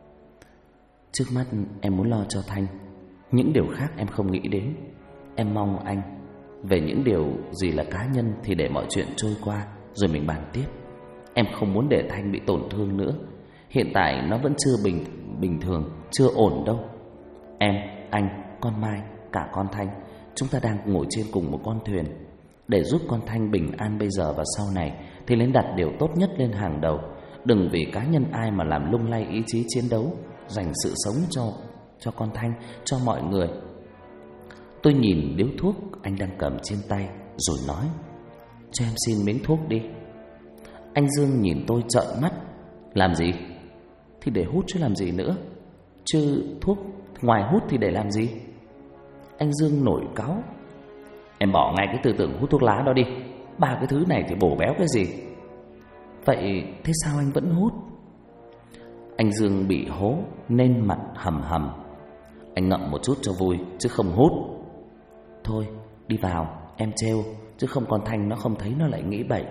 Trước mắt em muốn lo cho Thanh, những điều khác em không nghĩ đến. Em mong anh, về những điều gì là cá nhân thì để mọi chuyện trôi qua rồi mình bàn tiếp. Em không muốn để Thanh bị tổn thương nữa. Hiện tại nó vẫn chưa bình thường, chưa ổn đâu. Em, anh, con Mai, cả con Thanh, chúng ta đang ngồi trên cùng một con thuyền. Để giúp con Thanh bình an bây giờ và sau này thì nên đặt điều tốt nhất lên hàng đầu. Đừng vì cá nhân ai mà làm lung lay ý chí chiến đấu, dành sự sống cho con Thanh, cho mọi người. Tôi nhìn điếu thuốc anh đang cầm trên tay rồi nói: cho em xin miếng thuốc đi. Anh Dương nhìn tôi trợn mắt: làm gì? Thì để hút chứ làm gì nữa. Chứ thuốc ngoài hút thì để làm gì? Anh Dương nổi cáu: em bỏ ngay cái tư tưởng hút thuốc lá đó đi. ba cái thứ này thì bổ béo cái gì? Vậy thế sao anh vẫn hút? Anh Dương bị hố nên mặt hầm hầm. Anh ngậm một chút cho vui chứ không hút. Thôi đi vào, em trêu, chứ không con Thanh nó không thấy nó lại nghĩ bậy.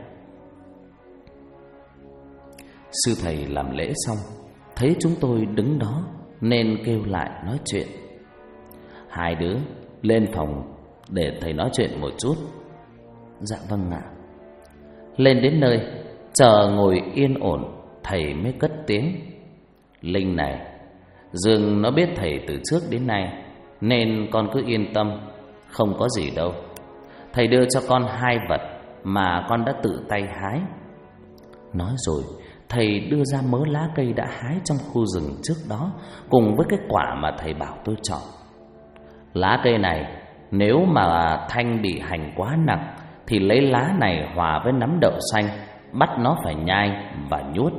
Sư thầy làm lễ xong, thấy chúng tôi đứng đó nên kêu lại nói chuyện. Hai đứa lên phòng để thầy nói chuyện một chút. Dạ vâng ạ. Lên đến nơi, chờ ngồi yên ổn, thầy mới cất tiếng. Linh này, Dương nó biết thầy từ trước đến nay, nên con cứ yên tâm, không có gì đâu. Thầy đưa cho con 2 vật mà con đã tự tay hái. Nói rồi, thầy đưa ra mớ lá cây đã hái trong khu rừng trước đó, cùng với cái quả mà thầy bảo tôi chọn. Lá cây này, nếu mà Thanh bị hành quá nặng, thì lấy lá này hòa với nắm đậu xanh, bắt nó phải nhai và nhút.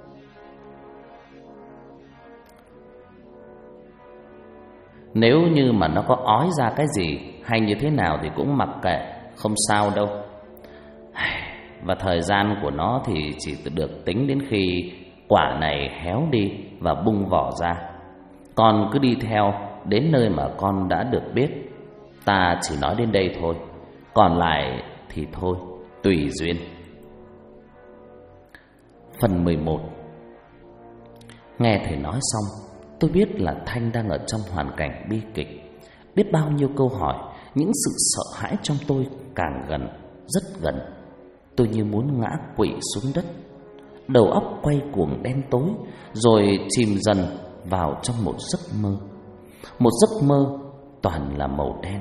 Nếu như mà nó có ói ra cái gì hay như thế nào thì cũng mặc kệ, không sao đâu. Và thời gian của nó thì chỉ được tính đến khi quả này héo đi và bung vỏ ra. Con cứ đi theo đến nơi mà con đã được biết. Ta chỉ nói đến đây thôi, còn lại thì thôi, tùy duyên. Phần 11. Nghe thầy nói xong, tôi biết là Thanh đang ở trong hoàn cảnh bi kịch. Biết bao nhiêu câu hỏi, những sự sợ hãi trong tôi càng gần, rất gần. Tôi như muốn ngã quỵ xuống đất. Đầu óc quay cuồng đen tối, rồi chìm dần vào trong một giấc mơ. Một giấc mơ toàn là màu đen.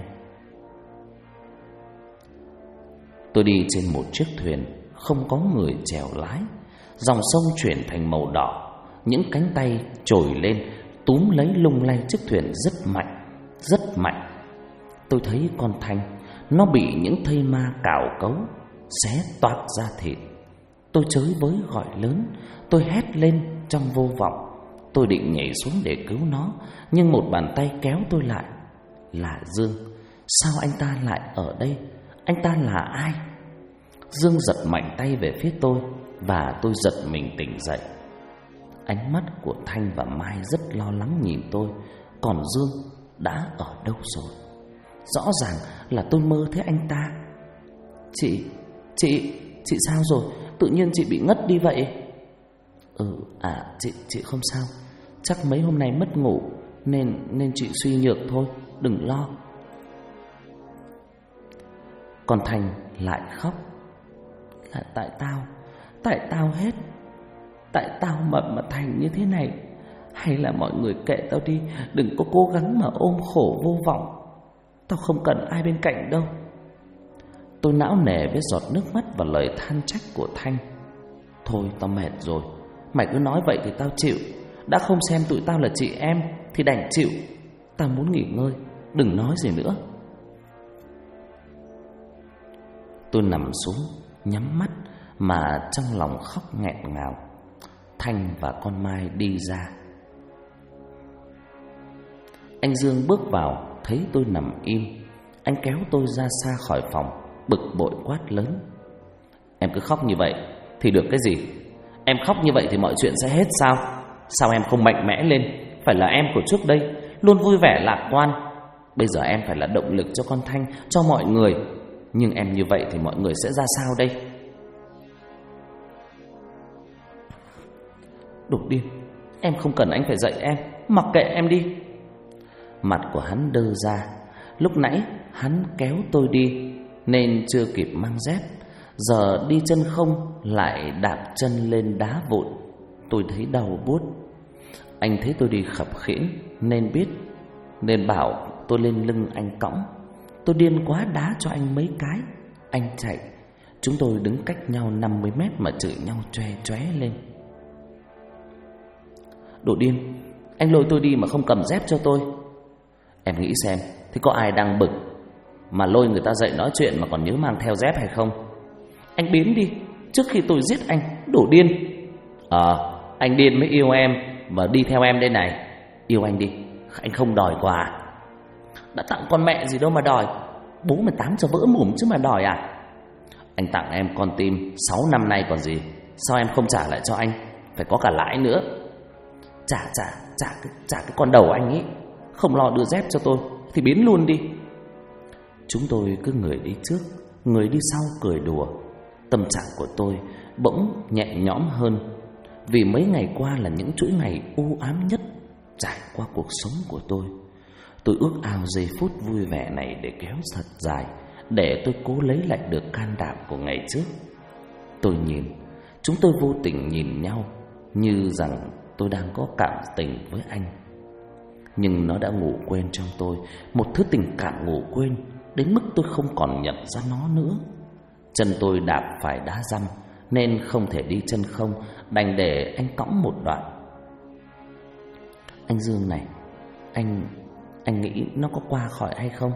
Tôi đi trên một chiếc thuyền, không có người chèo lái. Dòng sông chuyển thành màu đỏ. Những cánh tay trồi lên túm lấy lung lay chiếc thuyền rất mạnh, rất mạnh. Tôi thấy con Thanh, nó bị những thây ma cào cấu, xé toạc ra thịt. Tôi chới với gọi lớn, tôi hét lên trong vô vọng. Tôi định nhảy xuống để cứu nó, nhưng một bàn tay kéo tôi lại. Là Dương. Sao anh ta lại ở đây? Anh ta là ai? Dương giật mạnh tay về phía tôi, và tôi giật mình tỉnh dậy. Ánh mắt của Thanh và Mai rất lo lắng nhìn tôi. Còn Dương đã ở đâu rồi? Rõ ràng là tôi mơ thấy anh ta. Chị sao rồi? Tự nhiên chị bị ngất đi vậy? Chị không sao. Chắc mấy hôm nay mất ngủ Nên chị suy nhược thôi, đừng lo. Còn Thành lại khóc. Là tại tao hết. Tại tao mà Thành như thế này. Hay là mọi người kệ tao đi, đừng có cố gắng mà ôm khổ vô vọng. Tao không cần ai bên cạnh đâu. Tôi não nề với giọt nước mắt và lời than trách của Thanh. Thôi tao mệt rồi, mày cứ nói vậy thì tao chịu. Đã không xem tụi tao là chị em thì đành chịu. Tao muốn nghỉ ngơi, đừng nói gì nữa. Tôi nằm xuống, nhắm mắt mà trong lòng khóc nghẹn ngào. Thanh và con Mai đi ra. Anh Dương bước vào, thấy tôi nằm im. Anh kéo tôi ra xa khỏi phòng, bực bội quát lớn. Em cứ khóc như vậy thì được cái gì? Em khóc như vậy thì mọi chuyện sẽ hết sao? Sao em không mạnh mẽ lên? Phải là em của trước đây, luôn vui vẻ lạc quan. Bây giờ em phải là động lực cho con Thanh, cho mọi người. Nhưng em như vậy thì mọi người sẽ ra sao đây? Đồ điên, em không cần anh phải dạy em, mặc kệ em đi. Mặt của hắn đơ ra. Lúc nãy hắn kéo tôi đi nên chưa kịp mang dép, giờ đi chân không lại đạp chân lên đá vụn. Tôi thấy đau buốt. Anh thấy tôi đi khập khiễng nên bảo tôi lên lưng anh cõng. Tôi điên quá đá cho anh mấy cái. Anh chạy. Chúng tôi đứng cách nhau 50 mét mà chửi nhau choe choé lên. Đồ điên, anh lôi tôi đi mà không cầm dép cho tôi. Em nghĩ xem, thì có ai đang bực mà lôi người ta dậy nói chuyện mà còn nhớ mang theo dép hay không? Anh biến đi, trước khi tôi giết anh, đồ điên. Anh điên mới yêu em và đi theo em đây này. Yêu anh đi, anh không đòi quà. Đã tặng con mẹ gì đâu mà đòi. Bố mày táng cho vỡ mồm chứ mà đòi à? Anh tặng em con tim 6 năm nay còn gì, sao em không trả lại cho anh? Phải có cả lãi nữa. Trả cái con đầu anh ấy. Không lo đưa dép cho tôi thì biến luôn đi. Chúng tôi cứ người đi trước, người đi sau cười đùa. Tâm trạng của tôi bỗng nhẹ nhõm hơn, vì mấy ngày qua là những chuỗi ngày u ám nhất trải qua cuộc sống của tôi. Tôi ước ao giây phút vui vẻ này để kéo thật dài, để tôi cố lấy lại được can đảm của ngày trước. Tôi nhìn, chúng tôi vô tình nhìn nhau, như rằng tôi đang có cảm tình với anh. Nhưng nó đã ngủ quên trong tôi, một thứ tình cảm ngủ quên đến mức tôi không còn nhận ra nó nữa. Chân tôi đạp phải đá dăm nên không thể đi chân không, đành để anh cõng một đoạn. Anh Dương này, anh nghĩ nó có qua khỏi hay không?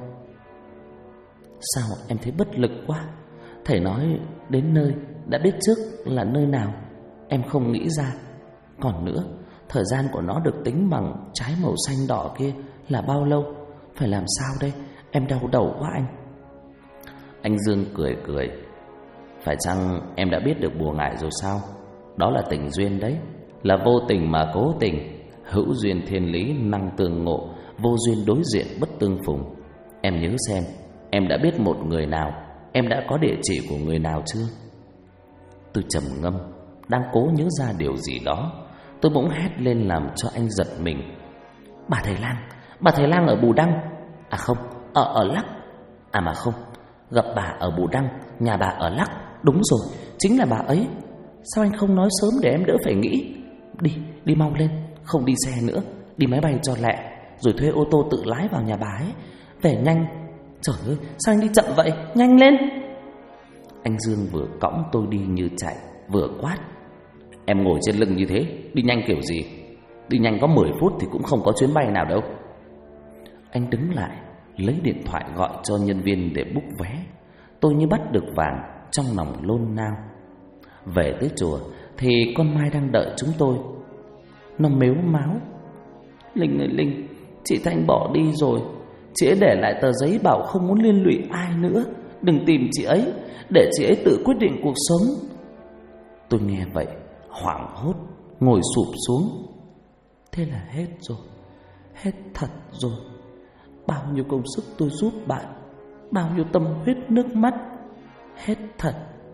Sao em thấy bất lực quá? Thầy nói đến nơi đã biết trước là nơi nào, em không nghĩ ra. Còn nữa, thời gian của nó được tính bằng trái màu xanh đỏ kia là bao lâu? Phải làm sao đây? Em đau đầu quá anh. Anh Dương cười cười. Phải chăng em đã biết được bùa ngải rồi sao? Đó là tình duyên đấy, là vô tình mà cố tình. Hữu duyên thiên lý năng tương ngộ, vô duyên đối diện bất tương phùng. Em nhớ xem, em đã biết một người nào, em đã có địa chỉ của người nào chưa? Tôi trầm ngâm, đang cố nhớ ra điều gì đó. Tôi bỗng hét lên làm cho anh giật mình. Bà thầy lang ở Bù Đăng. À không, ở Lắc. À mà không, gặp bà ở Bù Đăng, nhà bà ở Lắc. Đúng rồi, chính là bà ấy. Sao anh không nói sớm để em đỡ phải nghĩ? Đi mau lên, không đi xe nữa, đi máy bay cho lẹ, rồi thuê ô tô tự lái vào nhà bà ấy. Về nhanh. Trời ơi, sao anh đi chậm vậy? Nhanh lên. Anh Dương vừa cõng tôi đi như chạy, vừa quát. Em ngồi trên lưng như thế, đi nhanh kiểu gì? Đi nhanh có 10 phút thì cũng không có chuyến bay nào đâu. Anh đứng lại, lấy điện thoại gọi cho nhân viên để book vé. Tôi như bắt được vàng, trong lòng lôn nao. Về tới chùa thì con Mai đang đợi chúng tôi. Nó mếu máo. Linh ơi Linh, chị Thanh bỏ đi rồi. Chị ấy để lại tờ giấy bảo không muốn liên lụy ai nữa, đừng tìm chị ấy, để chị ấy tự quyết định cuộc sống. Tôi nghe vậy hoảng hốt, ngồi sụp xuống. Thế là hết rồi, hết thật rồi. Bao nhiêu công sức tôi giúp bạn, bao nhiêu tâm huyết nước mắt, hết thật.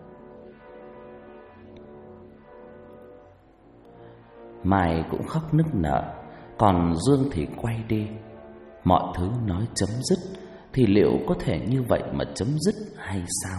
Mai cũng khóc nức nở, còn Dương thì quay đi. Mọi thứ nói chấm dứt thì liệu có thể như vậy mà chấm dứt hay sao?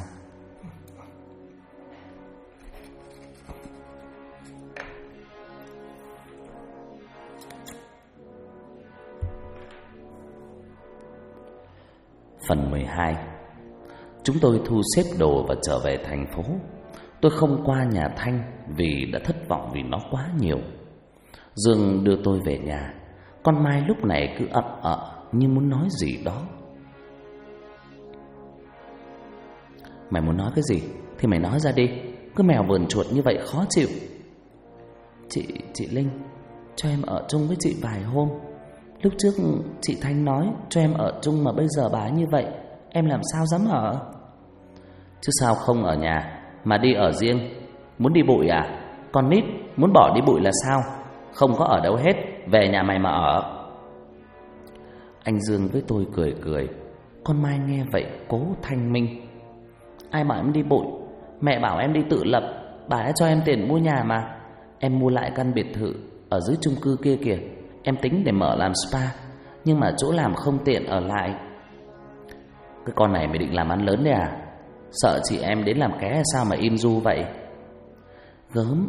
Phần 12. Chúng tôi thu xếp đồ và trở về thành phố. Tôi không qua nhà Thanh vì đã thất vọng vì nó quá nhiều. Dương đưa tôi về nhà. Con Mai lúc này cứ ậm như muốn nói gì đó. Mày muốn nói cái gì thì mày nói ra đi, cứ mèo vờn chuột như vậy khó chịu. Chị Linh, cho em ở chung với chị vài hôm. Lúc trước chị Thanh nói cho em ở chung, mà bây giờ bà như vậy, em làm sao dám ở? Chứ sao không ở nhà mà đi ở riêng? Muốn đi bụi à? Con nít muốn bỏ đi bụi là sao? Không có ở đâu hết, về nhà mày mà ở. Anh Dương với tôi cười cười. Con Mai nghe vậy cố thanh minh. Ai bảo em đi bụi? Mẹ bảo em đi tự lập. Bà đã cho em tiền mua nhà mà. Em mua lại căn biệt thự ở dưới chung cư kia kìa. Em tính để mở làm spa, nhưng mà chỗ làm không tiện ở lại. Cái con này mày định làm ăn lớn đấy à? Sợ chị em đến làm ké hay sao mà im du vậy? Gớm,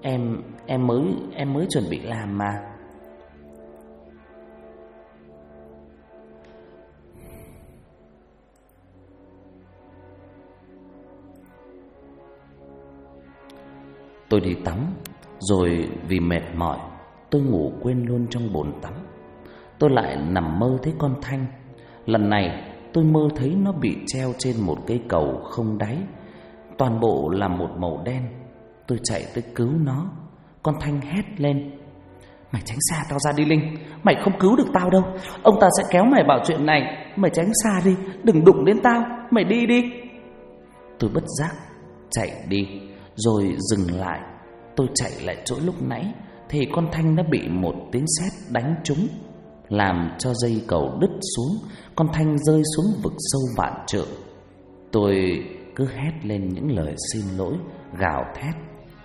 em mới chuẩn bị làm mà. Tôi đi tắm, rồi vì mệt mỏi tôi ngủ quên luôn trong bồn tắm. Tôi lại nằm mơ thấy con Thanh. Lần này tôi mơ thấy nó bị treo trên một cây cầu không đáy, toàn bộ là một màu đen. Tôi chạy tới cứu nó. Con Thanh hét lên. Mày tránh xa tao ra đi Linh, mày không cứu được tao đâu. Ông ta sẽ kéo mày vào chuyện này. Mày tránh xa đi, đừng đụng đến tao, mày đi đi. Tôi bất giác chạy đi, rồi dừng lại. Tôi chạy lại chỗ lúc nãy thì con Thanh đã bị một tiếng sét đánh trúng, làm cho dây cầu đứt xuống. Con Thanh rơi xuống vực sâu vạn trượng. Tôi cứ hét lên những lời xin lỗi, gào thét.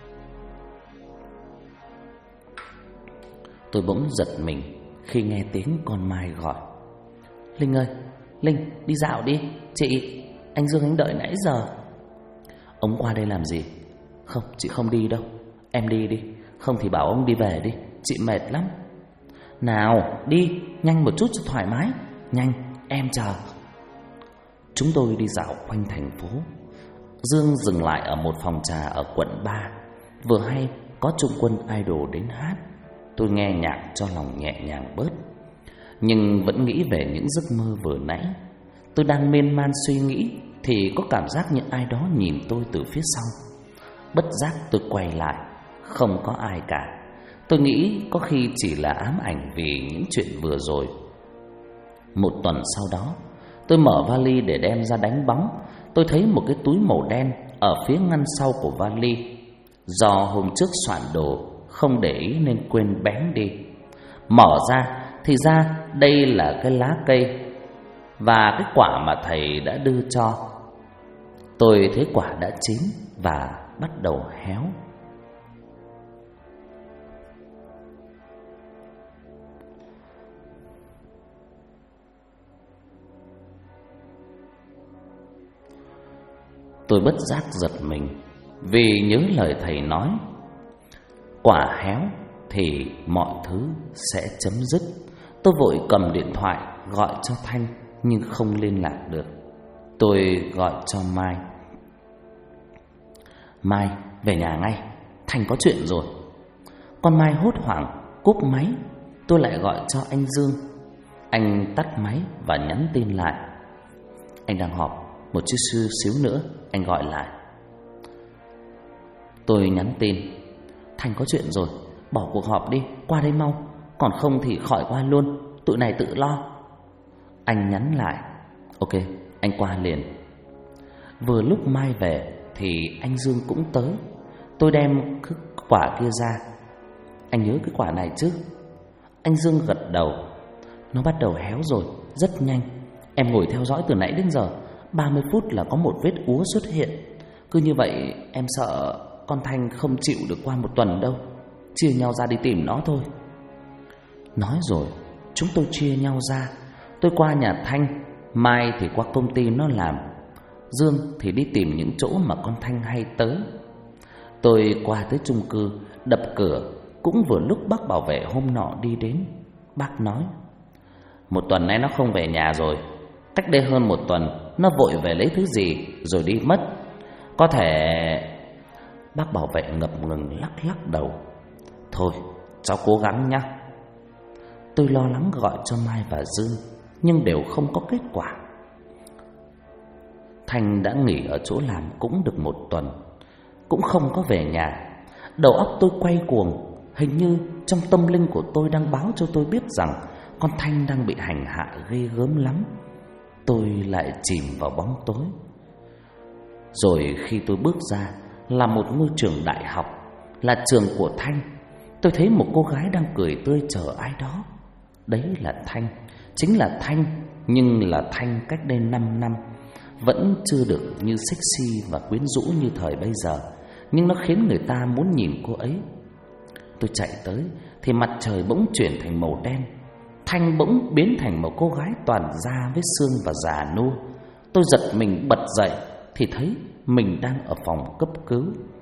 Tôi bỗng giật mình khi nghe tiếng con Mai gọi: Linh ơi, Linh, đi dạo đi. Chị, anh Dương anh đợi nãy giờ. Ông qua đây làm gì? Không, chị không đi đâu. Em đi đi, không thì bảo ông đi về đi, chị mệt lắm. Nào, đi, nhanh một chút cho thoải mái. Nhanh, em chờ. Chúng tôi đi dạo quanh thành phố. Dương dừng lại ở một phòng trà ở quận 3. Vừa hay có trung quân idol đến hát. Tôi nghe nhạc cho lòng nhẹ nhàng bớt, nhưng vẫn nghĩ về những giấc mơ vừa nãy. Tôi đang miên man suy nghĩ thì có cảm giác như ai đó nhìn tôi từ phía sau. Bất giác tôi quay lại, không có ai cả. Tôi nghĩ có khi chỉ là ám ảnh vì những chuyện vừa rồi. Một tuần sau đó, tôi mở vali để đem ra đánh bóng. Tôi thấy một cái túi màu đen ở phía ngăn sau của vali. Do hôm trước soạn đồ không để ý nên quên bén đi. Mở ra thì ra đây là cái lá cây và cái quả mà thầy đã đưa cho. Tôi thấy quả đã chín và bắt đầu héo. Tôi bất giác giật mình vì nhớ lời thầy nói: quả héo thì mọi thứ sẽ chấm dứt. Tôi vội cầm điện thoại gọi cho Thanh nhưng không liên lạc được. Tôi gọi cho Mai: Mai, về nhà ngay, Thanh có chuyện rồi. Con Mai hốt hoảng cúp máy. Tôi lại gọi cho anh Dương. Anh tắt máy và nhắn tin lại: anh đang họp, một chút xíu nữa anh gọi lại. Tôi nhắn tin: Thanh có chuyện rồi, bỏ cuộc họp đi, qua đây mau. Còn không thì khỏi qua luôn, tụi này tự lo. Anh nhắn lại: ok, anh qua liền. Vừa lúc Mai về thì anh Dương cũng tới. Tôi đem cái quả kia ra: anh nhớ cái quả này chứ? Anh Dương gật đầu: nó bắt đầu héo rồi, rất nhanh. Em ngồi theo dõi từ nãy đến giờ, 30 phút là có một vết úa xuất hiện. Cứ như vậy em sợ con Thanh không chịu được qua một tuần đâu. Chia nhau ra đi tìm nó thôi. Nói rồi chúng tôi chia nhau ra. Tôi qua nhà Thanh, Mai thì qua công ty nó làm, Dương thì đi tìm những chỗ mà con Thanh hay tới. Tôi qua tới chung cư, đập cửa. Cũng vừa lúc bác bảo vệ hôm nọ đi đến. Bác nói: một tuần nay nó không về nhà rồi. Cách đây hơn một tuần nó vội về lấy thứ gì rồi đi mất. Có thể... Bác bảo vệ ngập ngừng lắc đầu: thôi, cháu cố gắng nhá. Tôi lo lắng gọi cho Mai và Dương nhưng đều không có kết quả. Thanh đã nghỉ ở chỗ làm cũng được một tuần, cũng không có về nhà. Đầu óc tôi quay cuồng. Hình như trong tâm linh của tôi đang báo cho tôi biết rằng con Thanh đang bị hành hạ ghê gớm lắm. Tôi lại chìm vào bóng tối. Rồi khi tôi bước ra là một ngôi trường đại học, là trường của Thanh. Tôi thấy một cô gái đang cười tươi chờ ai đó. Đấy là Thanh, chính là Thanh, nhưng là Thanh cách đây 5 năm. Vẫn chưa được như sexy và quyến rũ như thời bây giờ, nhưng nó khiến người ta muốn nhìn cô ấy. Tôi chạy tới thì mặt trời bỗng chuyển thành màu đen. Thanh bỗng biến thành một cô gái toàn da với xương và già nua. Tôi giật mình bật dậy thì thấy mình đang ở phòng cấp cứu.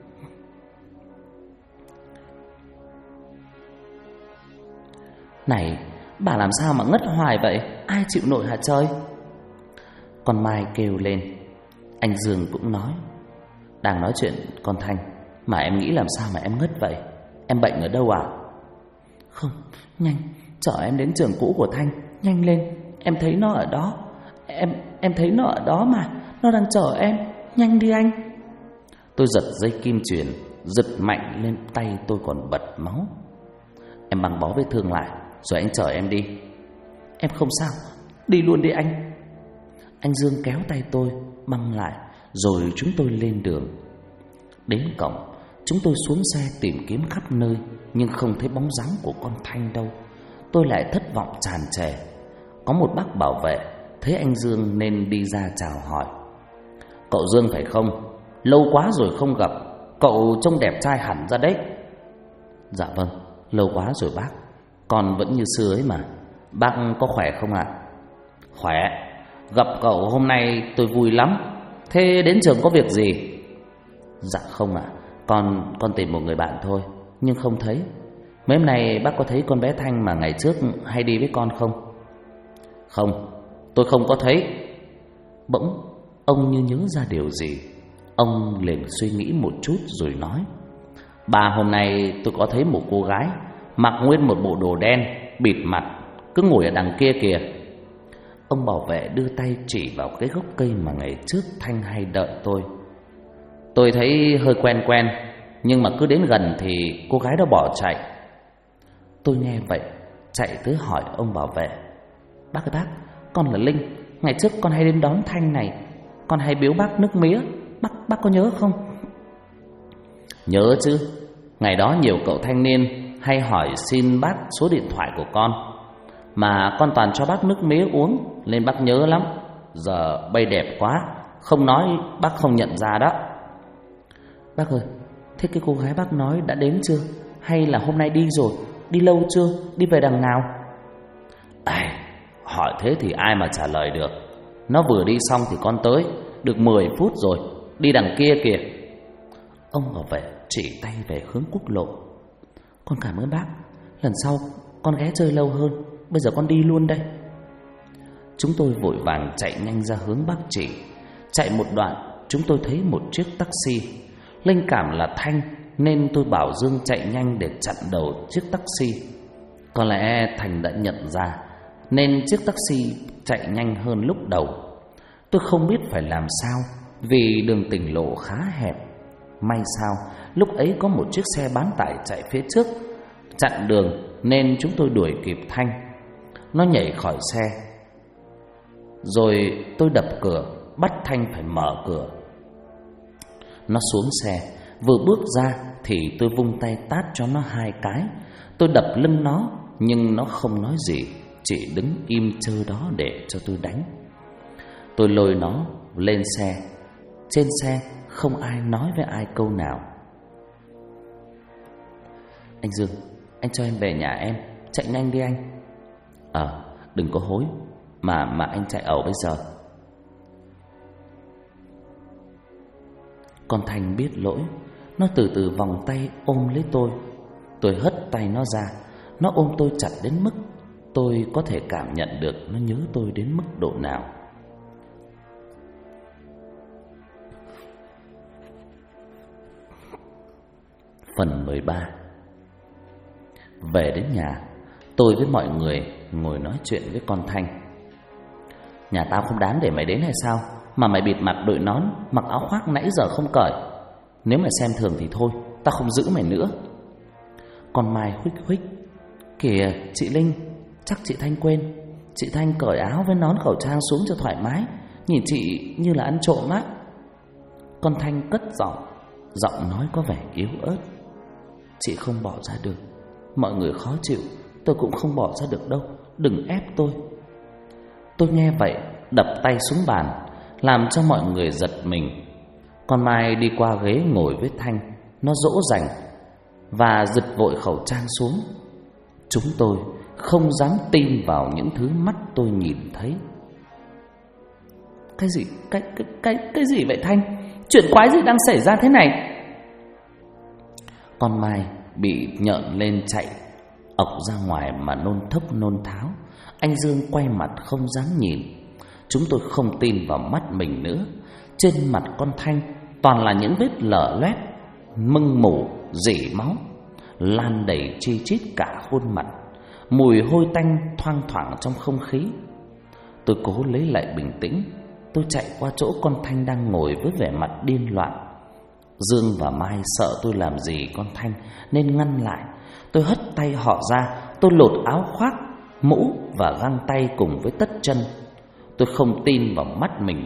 Này, bà làm sao mà ngất hoài vậy? Ai chịu nổi hả trời? Con Mai kêu lên. Anh Dương cũng nói: đang nói chuyện con Thanh mà em nghĩ làm sao mà em ngất vậy? Em bệnh ở đâu à? Không, nhanh, chở em đến trường cũ của Thanh, nhanh lên. Em thấy nó ở đó. Em thấy nó ở đó mà. Nó đang chờ em. Nhanh đi anh. Tôi giật dây kim chuyền, giật mạnh lên tay tôi còn bật máu. Em băng bó vết thương lại rồi anh chở em đi. Em không sao, đi luôn đi anh. Anh Dương kéo tay tôi băng lại Rồi chúng tôi lên đường. Đến cổng, chúng tôi xuống xe tìm kiếm khắp nơi, nhưng không thấy bóng dáng của con Thanh đâu. Tôi lại thất vọng tràn trề. Có một bác bảo vệ thấy anh Dương nên đi ra chào hỏi. Cậu Dương phải không? Lâu quá rồi không gặp. Cậu trông đẹp trai hẳn ra đấy. Dạ vâng, lâu quá rồi bác. Con vẫn như xưa ấy mà. Bác có khỏe không ạ? Khỏe. Gặp cậu hôm nay tôi vui lắm. Thế đến trường có việc gì? Dạ không ạ. Con tìm một người bạn thôi, nhưng không thấy. Mấy hôm nay bác có thấy con bé Thanh mà ngày trước hay đi với con không? Không, tôi không có thấy. Bỗng ông như nhớ ra điều gì. Ông liền suy nghĩ một chút rồi nói: Bà, hôm nay tôi có thấy một cô gái mặc nguyên một bộ đồ đen, bịt mặt, cứ ngồi ở đằng kia kìa. Ông bảo vệ đưa tay chỉ vào cái gốc cây mà ngày trước Thanh hay đợi tôi. Tôi thấy hơi quen quen, nhưng mà cứ đến gần thì cô gái đó bỏ chạy. Tôi nghe vậy chạy tới hỏi ông bảo vệ: Bác ơi bác, con là Linh. Ngày trước con hay đến đón Thanh này. Con hay biếu bác nước mía. Bác có nhớ không? Nhớ chứ. Ngày đó nhiều cậu thanh niên hay hỏi xin bác số điện thoại của con, mà con toàn cho bác nước mía uống, nên bác nhớ lắm. Giờ bay đẹp quá, không nói bác không nhận ra đó. Bác ơi, thế cái cô gái bác nói đã đến chưa? Hay là hôm nay đi rồi? Đi lâu chưa? Đi về đằng nào? Hỏi thế thì ai mà trả lời được. Nó vừa đi xong thì con tới. Được 10 phút rồi. Đi đằng kia kìa. Ông bảo vệ chỉ tay về hướng quốc lộ. Con cảm ơn bác. Lần sau con ghé chơi lâu hơn. Bây giờ con đi luôn đây. Chúng tôi vội vàng chạy nhanh ra hướng bác chỉ. Chạy một đoạn, chúng tôi thấy một chiếc taxi. Linh cảm là Thanh nên tôi bảo Dương chạy nhanh để chặn đầu chiếc taxi. Có lẽ Thành đã nhận ra nên chiếc taxi chạy nhanh hơn lúc đầu. Tôi không biết phải làm sao vì đường tỉnh lộ khá hẹp. May sao lúc ấy có một chiếc xe bán tải chạy phía trước chặn đường nên chúng tôi đuổi kịp Thanh. Nó nhảy khỏi xe. Rồi tôi đập cửa, bắt Thanh phải mở cửa. Nó xuống xe, vừa bước ra thì tôi vung tay tát cho nó 2 cái. Tôi đập lưng nó nhưng nó không nói gì, chỉ đứng im chơ đó để cho tôi đánh. Tôi lôi nó lên xe. Trên xe không ai nói với ai câu nào. Anh Dương, anh cho em về nhà em. Chạy nhanh đi anh. Đừng có hối. Mà anh chạy ẩu bây giờ. Con Thanh biết lỗi. Nó từ từ vòng tay ôm lấy tôi. Tôi hất tay nó ra. Nó ôm tôi chặt đến mức tôi có thể cảm nhận được nó nhớ tôi đến mức độ nào. Phần 13. Về đến nhà, tôi với mọi người ngồi nói chuyện với con Thanh. Nhà tao không đáng để mày đến hay sao? Mà mày bịt mặt đội nón, mặc áo khoác nãy giờ không cởi. Nếu mày xem thường thì thôi, tao không giữ mày nữa. Con Mai huých huých: Kìa chị Linh, chắc chị Thanh quên. Chị Thanh cởi áo với nón khẩu trang xuống cho thoải mái. Nhìn chị như là ăn trộm á. Con Thanh cất giọng nói có vẻ yếu ớt: Chị không bỏ ra được. Mọi người khó chịu, tôi cũng không bỏ ra được đâu. Đừng ép tôi. Tôi nghe vậy đập tay xuống bàn, làm cho mọi người giật mình. Con Mai đi qua ghế ngồi với Thanh. Nó dỗ dành và giật vội khẩu trang xuống. Chúng tôi không dám tin vào những thứ mắt tôi nhìn thấy. Cái gì? Cái gì vậy Thanh? Chuyện quái gì đang xảy ra thế này? Con Mai bị nhợn lên chạy ộc ra ngoài mà nôn thốc nôn tháo. Anh Dương quay mặt không dám nhìn. Chúng tôi không tin vào mắt mình nữa. Trên mặt con Thanh toàn là những vết lở loét, mưng mủ, rỉ máu, lan đầy chi chít cả khuôn mặt. Mùi hôi tanh thoang thoảng trong không khí. Tôi cố lấy lại bình tĩnh. Tôi chạy qua chỗ con Thanh đang ngồi với vẻ mặt điên loạn. Dương và Mai sợ tôi làm gì con Thanh nên ngăn lại. Tôi hất tay họ ra. Tôi lột áo khoác, mũ và găng tay cùng với tất chân. Tôi không tin vào mắt mình nữa.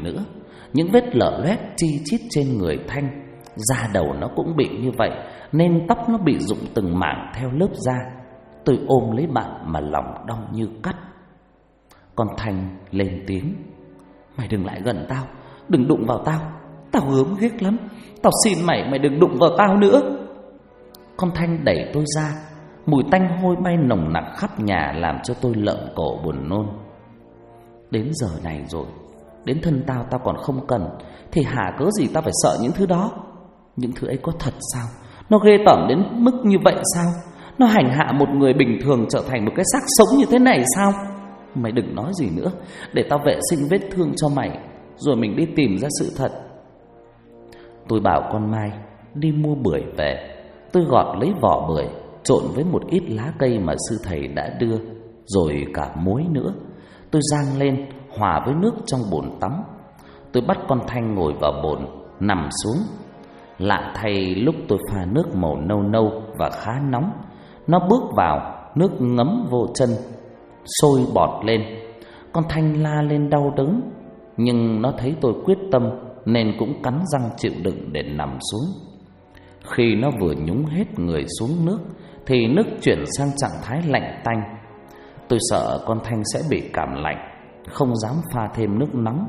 những vết lở loét chi chít trên người Thanh. Da đầu nó cũng bị như vậy, nên tóc nó bị rụng từng mảng theo lớp da. Tôi ôm lấy bạn mà lòng đau như cắt. Con Thanh lên tiếng: "Mày đừng lại gần tao, đừng đụng vào tao. Tao ốm ghét lắm. Tao xin mày đừng đụng vào tao nữa." Con Thanh đẩy tôi ra. Mùi tanh hôi bay nồng nặc khắp nhà làm cho tôi lợm cổ buồn nôn. Đến giờ này rồi, đến thân tao còn không cần, thì hả cớ gì tao phải sợ những thứ đó? Những thứ ấy có thật sao? Nó ghê tởm đến mức như vậy sao? Nó hành hạ một người bình thường trở thành một cái xác sống như thế này sao? Mày đừng nói gì nữa, để tao vệ sinh vết thương cho mày, rồi mình đi tìm ra sự thật. Tôi bảo con Mai đi mua bưởi về. Tôi gọt lấy vỏ bưởi, trộn với một ít lá cây mà sư thầy đã đưa, rồi cả muối nữa. Tôi rang lên hòa với nước trong bồn tắm. Tôi bắt con Thanh ngồi vào bồn, nằm xuống. Lạ thay, lúc tôi pha nước màu nâu nâu và khá nóng, nó bước vào, nước ngấm vô chân, sôi bọt lên. Con Thanh la lên đau đớn, nhưng nó thấy tôi quyết tâm nên cũng cắn răng chịu đựng để nằm xuống. Khi nó vừa nhúng hết người xuống nước thì nước chuyển sang trạng thái lạnh tanh. Tôi sợ con Thanh sẽ bị cảm lạnh, không dám pha thêm nước nóng,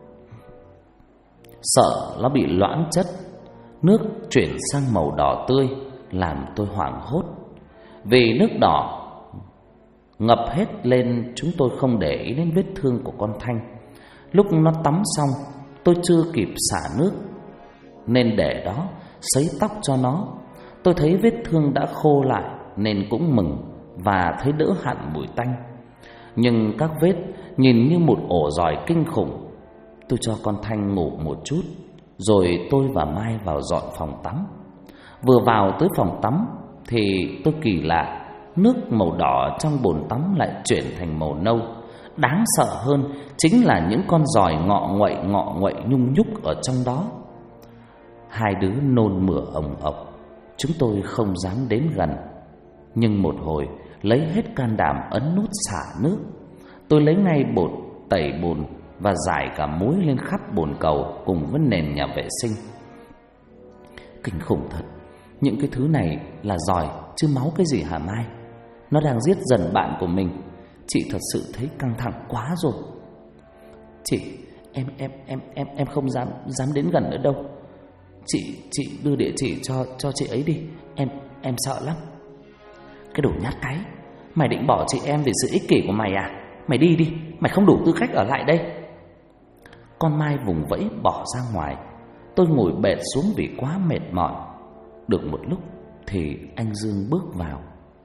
sợ nó bị loãng chất. Nước chuyển sang màu đỏ tươi làm tôi hoảng hốt. Vì nước đỏ ngập hết lên, chúng tôi không để ý đến vết thương của con Thanh. Lúc nó tắm xong, tôi chưa kịp xả nước nên để đó sấy tóc cho nó. Tôi thấy vết thương đã khô lại nên cũng mừng và thấy đỡ hẳn mùi tanh. Nhưng các vết nhìn như một ổ giòi kinh khủng. Tôi cho con Thanh ngủ một chút, rồi tôi và Mai vào dọn phòng tắm. Vừa vào tới phòng tắm thì tôi kỳ lạ, nước màu đỏ trong bồn tắm lại chuyển thành màu nâu. Đáng sợ hơn chính là những con giòi ngọ nguậy nhung nhúc ở trong đó. Hai đứa nôn mửa ồng ộc. Chúng tôi không dám đến gần, nhưng một hồi lấy hết can đảm ấn nút xả nước. Tôi lấy ngay bột tẩy bùn và rải cả muối lên khắp bồn cầu cùng với nền nhà vệ sinh. Kinh khủng thật. Những cái thứ này là giòi chứ máu cái gì hả Mai? Nó đang giết dần bạn của mình. Chị thật sự thấy căng thẳng quá rồi. Chị, em không dám đến gần nữa đâu. Chị đưa địa chỉ cho chị ấy đi. Em sợ lắm. Cái đồ nhát cái, mày định bỏ chị em vì sự ích kỷ của mày à? Mày đi đi, mày không đủ tư cách ở lại đây. Con Mai vùng vẫy bỏ ra ngoài. Tôi ngồi bệt xuống vì quá mệt mỏi. Được một lúc thì anh Dương bước vào.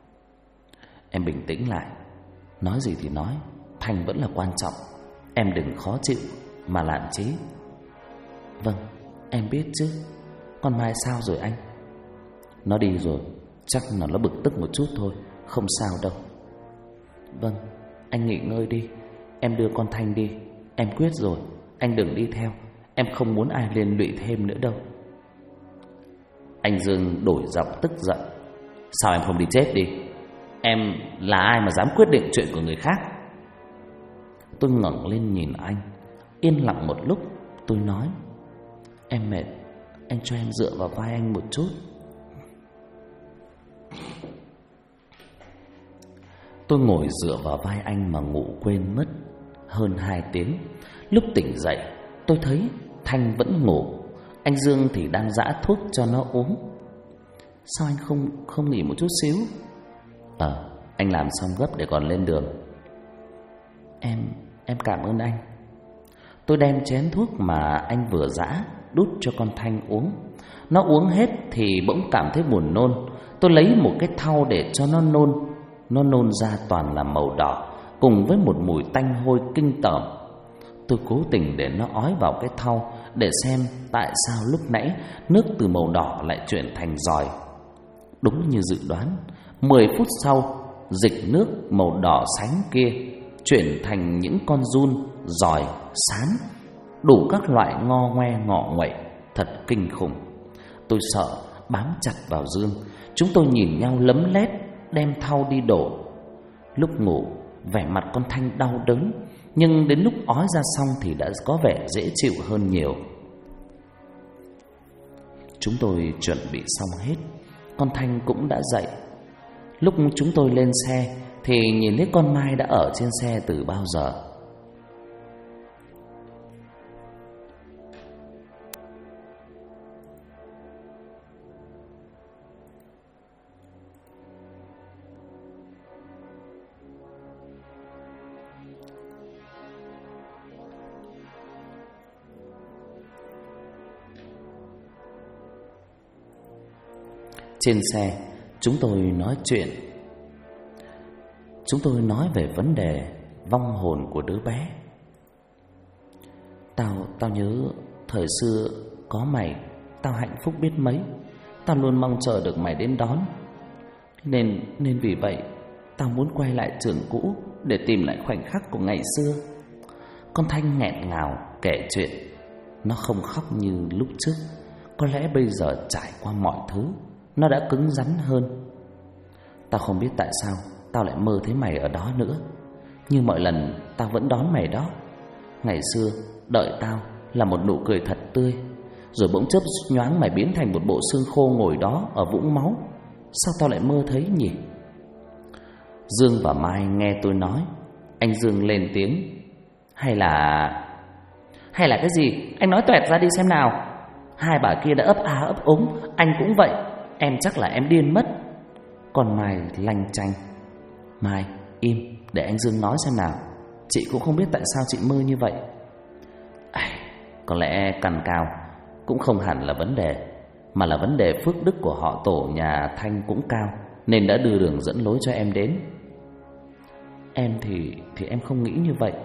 Em bình tĩnh lại, nói gì thì nói, Thanh vẫn là quan trọng. Em đừng khó chịu mà lạn trí. Vâng, em biết chứ. Con Mai sao rồi anh? Nó đi rồi, chắc là nó bực tức một chút thôi, không sao đâu. Vâng, anh nghỉ ngơi đi. Em đưa con Thanh đi. Em quyết rồi, anh đừng đi theo. Em không muốn ai liên lụy thêm nữa đâu. Anh Dương đổi giọng tức giận. Sao em không đi chết đi? Em là ai mà dám quyết định chuyện của người khác? Tôi ngẩng lên nhìn anh. Yên lặng một lúc, tôi nói: Em mệt, anh cho em dựa vào vai anh một chút. Tôi ngồi dựa vào vai anh mà ngủ quên mất hơn 2 tiếng. Lúc tỉnh dậy, tôi thấy Thanh vẫn ngủ. Anh Dương thì đang giã thuốc cho nó uống. Sao anh không nghỉ một chút xíu? Anh làm xong gấp để còn lên đường. Em cảm ơn anh. Tôi đem chén thuốc mà anh vừa giã đút cho con Thanh uống. Nó uống hết thì bỗng cảm thấy buồn nôn. Tôi lấy một cái thau để cho nó nôn. Nó nôn ra toàn là màu đỏ, cùng với một mùi tanh hôi kinh tởm. Tôi cố tình để nó ói vào cái thau để xem tại sao lúc nãy nước từ màu đỏ lại chuyển thành giòi. Đúng như dự đoán, 10 phút sau, dịch nước màu đỏ sánh kia chuyển thành những con giun, giòi, sán, đủ các loại ngo ngoe ngọ nguậy, thật kinh khủng. Tôi sợ bám chặt vào Dương. Chúng tôi nhìn nhau lấm lét đem thau đi đổ. Lúc ngủ, Vẻ mặt con Thanh đau đớn, nhưng đến lúc ói ra xong thì đã có vẻ dễ chịu hơn nhiều. Chúng tôi chuẩn bị xong hết, con Thanh cũng đã dậy. Lúc chúng tôi lên xe thì nhìn thấy con Mai đã ở trên xe từ bao giờ. Trên xe, chúng tôi nói chuyện. Chúng tôi nói về vấn đề vong hồn của đứa bé. Tao nhớ thời xưa có mày, tao hạnh phúc biết mấy. Tao luôn mong chờ được mày đến đón. Nên vì vậy, tao muốn quay lại trường cũ để tìm lại khoảnh khắc của ngày xưa. Con Thanh nghẹn ngào kể chuyện. Nó không khóc như lúc trước. Có lẽ bây giờ trải qua mọi thứ, nó đã cứng rắn hơn. Tao không biết tại sao tao lại mơ thấy mày ở đó nữa. Như mọi lần tao vẫn đón mày đó. Ngày xưa đợi tao là một nụ cười thật tươi, rồi bỗng chớp nhoáng mày biến thành một bộ xương khô ngồi đó ở vũng máu. Sao tao lại mơ thấy nhỉ? Dương và Mai nghe tôi nói, anh Dương lên tiếng. Hay là cái gì? Anh nói toẹt ra đi xem nào. Hai bà kia đã ấp á ấp úng, anh cũng vậy. Em chắc là em điên mất. Còn Mai lanh chanh. Mai, im, để anh Dương nói xem nào. Chị cũng không biết tại sao chị mơ như vậy. Có lẽ căn cao cũng không hẳn là vấn đề, mà là vấn đề phước đức của họ tổ nhà Thanh cũng cao, nên đã đưa đường dẫn lối cho em đến. Em thì em không nghĩ như vậy.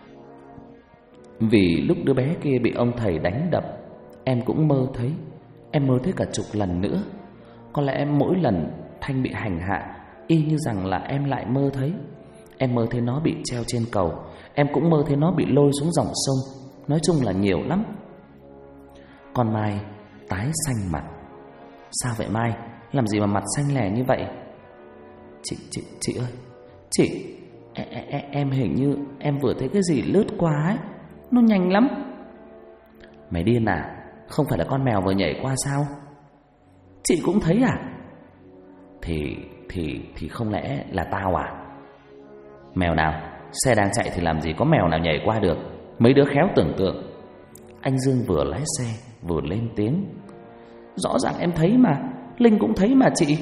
Vì lúc đứa bé kia bị ông thầy đánh đập, em cũng mơ thấy. Em mơ thấy cả chục lần nữa. Có lẽ mỗi lần Thanh bị hành hạ, y như rằng là em lại mơ thấy. Em mơ thấy nó bị treo trên cầu, em cũng mơ thấy nó bị lôi xuống dòng sông. Nói chung là nhiều lắm. Con Mai tái xanh mặt. Sao vậy Mai? Làm gì mà mặt xanh lè như vậy? Chị ơi, chị, em hình như em vừa thấy cái gì lướt qua ấy. Nó nhanh lắm. Mày điên à? Không phải là con mèo vừa nhảy qua sao? Chị cũng thấy à? Thì không lẽ là tao à? Mèo nào? Xe đang chạy thì làm gì có mèo nào nhảy qua được. Mấy đứa khéo tưởng tượng. Anh Dương vừa lái xe vừa lên tiếng. Rõ ràng em thấy mà, Linh cũng thấy mà chị.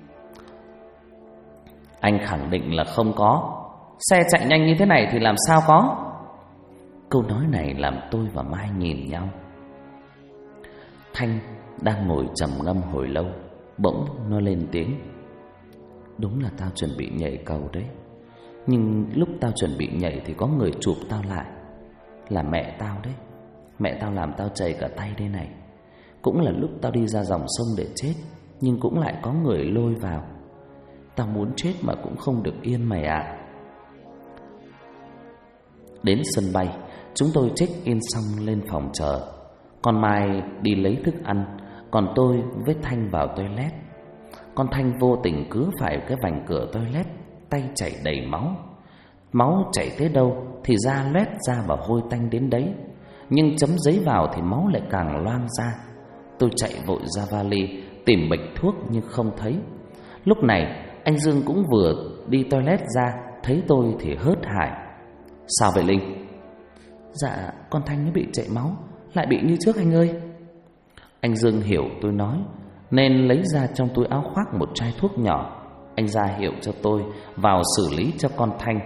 Anh khẳng định là không có. Xe chạy nhanh như thế này thì làm sao có? Câu nói này làm tôi và Mai nhìn nhau. Thanh đang ngồi trầm ngâm hồi lâu, bỗng nó lên tiếng. Đúng là tao chuẩn bị nhảy cầu đấy. Nhưng lúc tao chuẩn bị nhảy thì có người chụp tao lại. Là mẹ tao đấy. Mẹ tao làm tao chảy cả tay đây này. Cũng là lúc tao đi ra dòng sông để chết, nhưng cũng lại có người lôi vào. Tao muốn chết mà cũng không được yên mày ạ. Đến sân bay, chúng tôi check in xong lên phòng chờ. Còn Mai đi lấy thức ăn, còn tôi với Thanh vào toilet. Con Thanh vô tình cứa phải cái vành cửa toilet, tay chảy đầy máu. Máu chảy tới đâu thì da loét ra và hôi tanh đến đấy. Nhưng chấm giấy vào thì máu lại càng loang ra. Tôi chạy vội ra vali tìm bịch thuốc nhưng không thấy. Lúc này anh Dương cũng vừa đi toilet ra, thấy tôi thì hớt hải. Sao vậy Linh? Dạ con Thanh nó bị chảy máu, lại bị như trước anh ơi. Anh Dương hiểu tôi nói, nên lấy ra trong túi áo khoác một chai thuốc nhỏ. Anh ra hiệu cho tôi vào xử lý cho con Thanh.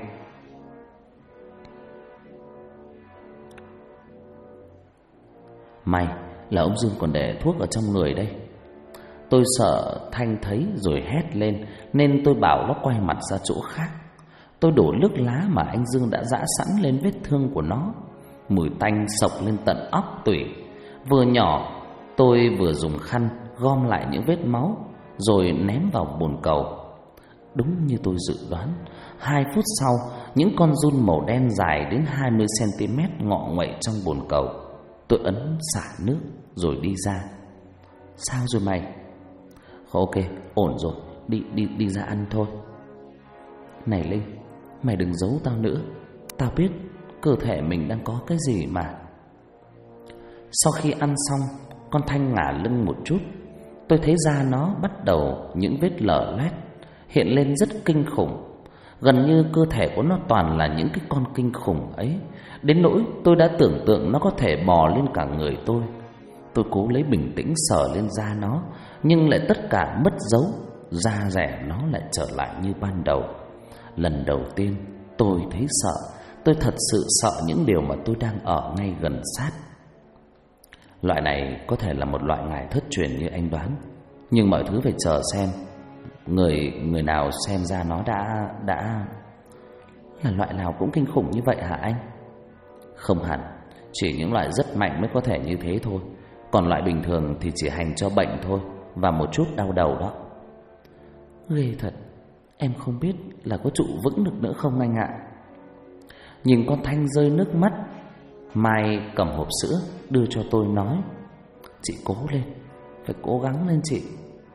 May là ông Dương còn để thuốc ở trong người đây. Tôi sợ Thanh thấy rồi hét lên, nên tôi bảo nó quay mặt ra chỗ khác. Tôi đổ nước lá mà anh Dương đã giã sẵn lên vết thương của nó. Mùi tanh sộc lên tận óc tủy. Vừa nhỏ tôi vừa dùng khăn gom lại những vết máu, rồi ném vào bồn cầu. Đúng như tôi dự đoán, 2 phút sau, những con giun màu đen dài đến 20 cm ngọ nguậy trong bồn cầu. Tôi ấn xả nước rồi đi ra. Sao rồi mày? Ok, ổn rồi, đi ra ăn thôi. Này Linh, Mày đừng giấu tao nữa. Tao biết cơ thể mình đang có cái gì mà. Sau khi ăn xong, con Thanh ngả lưng một chút. Tôi thấy da nó bắt đầu những vết lở loét hiện lên rất kinh khủng. Gần như cơ thể của nó toàn là những cái con kinh khủng ấy, đến nỗi tôi đã tưởng tượng nó có thể bò lên cả người tôi. Tôi cố lấy bình tĩnh sờ lên da nó, nhưng lại tất cả mất dấu. Da rẻ nó lại trở lại như ban đầu. Lần đầu tiên tôi thấy sợ. Tôi thật sự sợ những điều mà tôi đang ở ngay gần sát. Loại này có thể là một loại ngải thất truyền như anh đoán, nhưng mọi thứ phải chờ xem người nào xem ra nó đã là loại nào cũng kinh khủng như vậy hả anh? Không hẳn, chỉ những loại rất mạnh mới có thể như thế thôi. Còn loại bình thường thì chỉ hành cho bệnh thôi, và một chút đau đầu đó. Ghê thật, em không biết là có trụ vững được nữa không anh ạ. Nhìn con Thanh rơi nước mắt, Mai cầm hộp sữa đưa cho tôi nói: chị cố lên, phải cố gắng lên chị.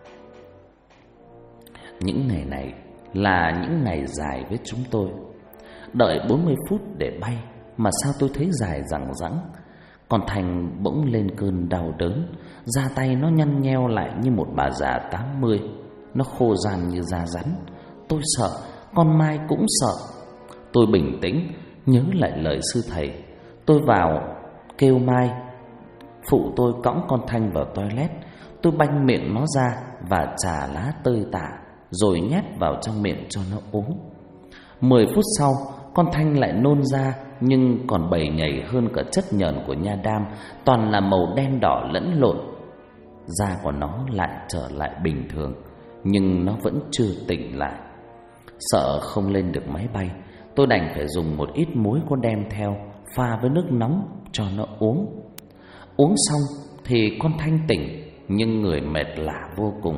Những ngày này là những ngày dài với chúng tôi. Đợi 40 phút để bay mà sao tôi thấy dài dằng dẵng. Còn Thành bỗng lên cơn đau đớn, da tay nó nhăn nheo lại như một bà già 80. Nó khô ran như da rắn. Tôi sợ, con Mai cũng sợ. Tôi bình tĩnh, nhớ lại lời sư thầy. Tôi vào kêu Mai phụ tôi cõng con Thanh vào toilet. Tôi banh miệng nó ra và trà lá tơi tả, rồi nhét vào trong miệng cho nó uống. 10 phút sau, con Thanh lại nôn ra, nhưng còn bầy nhầy hơn cả chất nhờn của nha đam, toàn là màu đen đỏ lẫn lộn. Da của nó lại trở lại bình thường, nhưng nó vẫn chưa tỉnh lại. Sợ không lên được máy bay, tôi đành phải dùng một ít muối có đem theo, pha với nước nóng cho nó uống. Uống xong thì con Thanh tỉnh, nhưng người mệt lả vô cùng.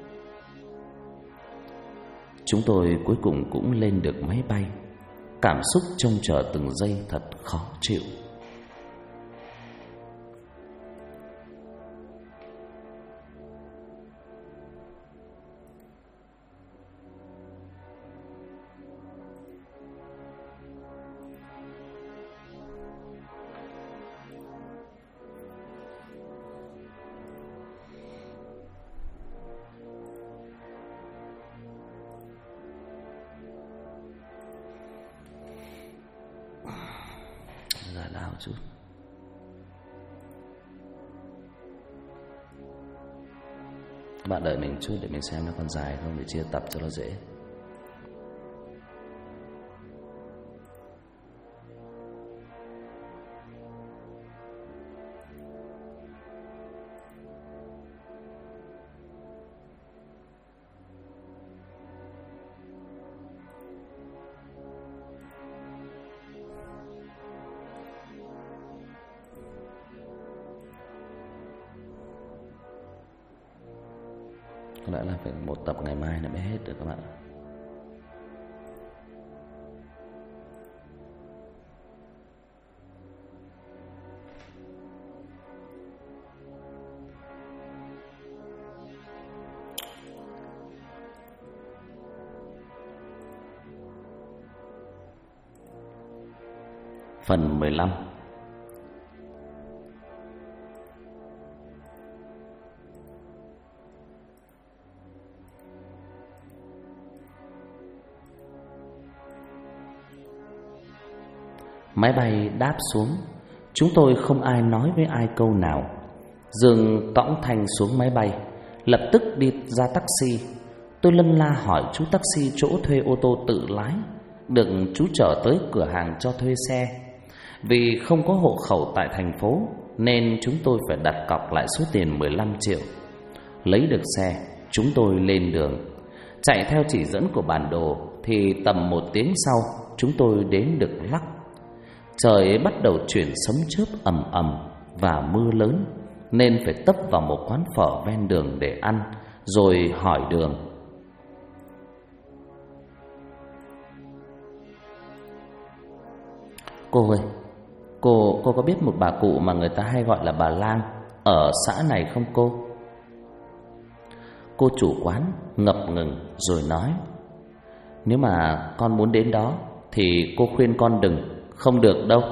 Chúng tôi cuối cùng cũng lên được máy bay. Cảm xúc trông chờ từng giây thật khó chịu. Giải lao chút. Các bạn đợi mình chút để mình xem nó còn dài không, để chia tập cho nó dễ. Có lẽ là phải một tập ngày mai nó mới hết được các bạn. Phần 15. Máy bay đáp xuống, chúng tôi không ai nói với ai câu nào. Dương cõng Thanh xuống máy bay, lập tức đi ra taxi. Tôi lân la hỏi chú taxi chỗ thuê ô tô tự lái, được chú chở tới cửa hàng cho thuê xe. Vì không có hộ khẩu tại thành phố nên chúng tôi phải đặt cọc lại số tiền 15 triệu. Lấy được xe, chúng tôi lên đường. Chạy theo chỉ dẫn của bản đồ thì tầm 1 tiếng sau chúng tôi đến được Lắc. Trời bắt đầu chuyển sấm chớp ầm ầm và mưa lớn, nên phải tấp vào một quán phở ven đường để ăn, rồi hỏi đường. Cô ơi, cô có biết một bà cụ mà người ta hay gọi là bà Lang ở xã này không cô? Cô chủ quán ngập ngừng rồi nói: nếu mà con muốn đến đó thì cô khuyên con đừng, không được đâu.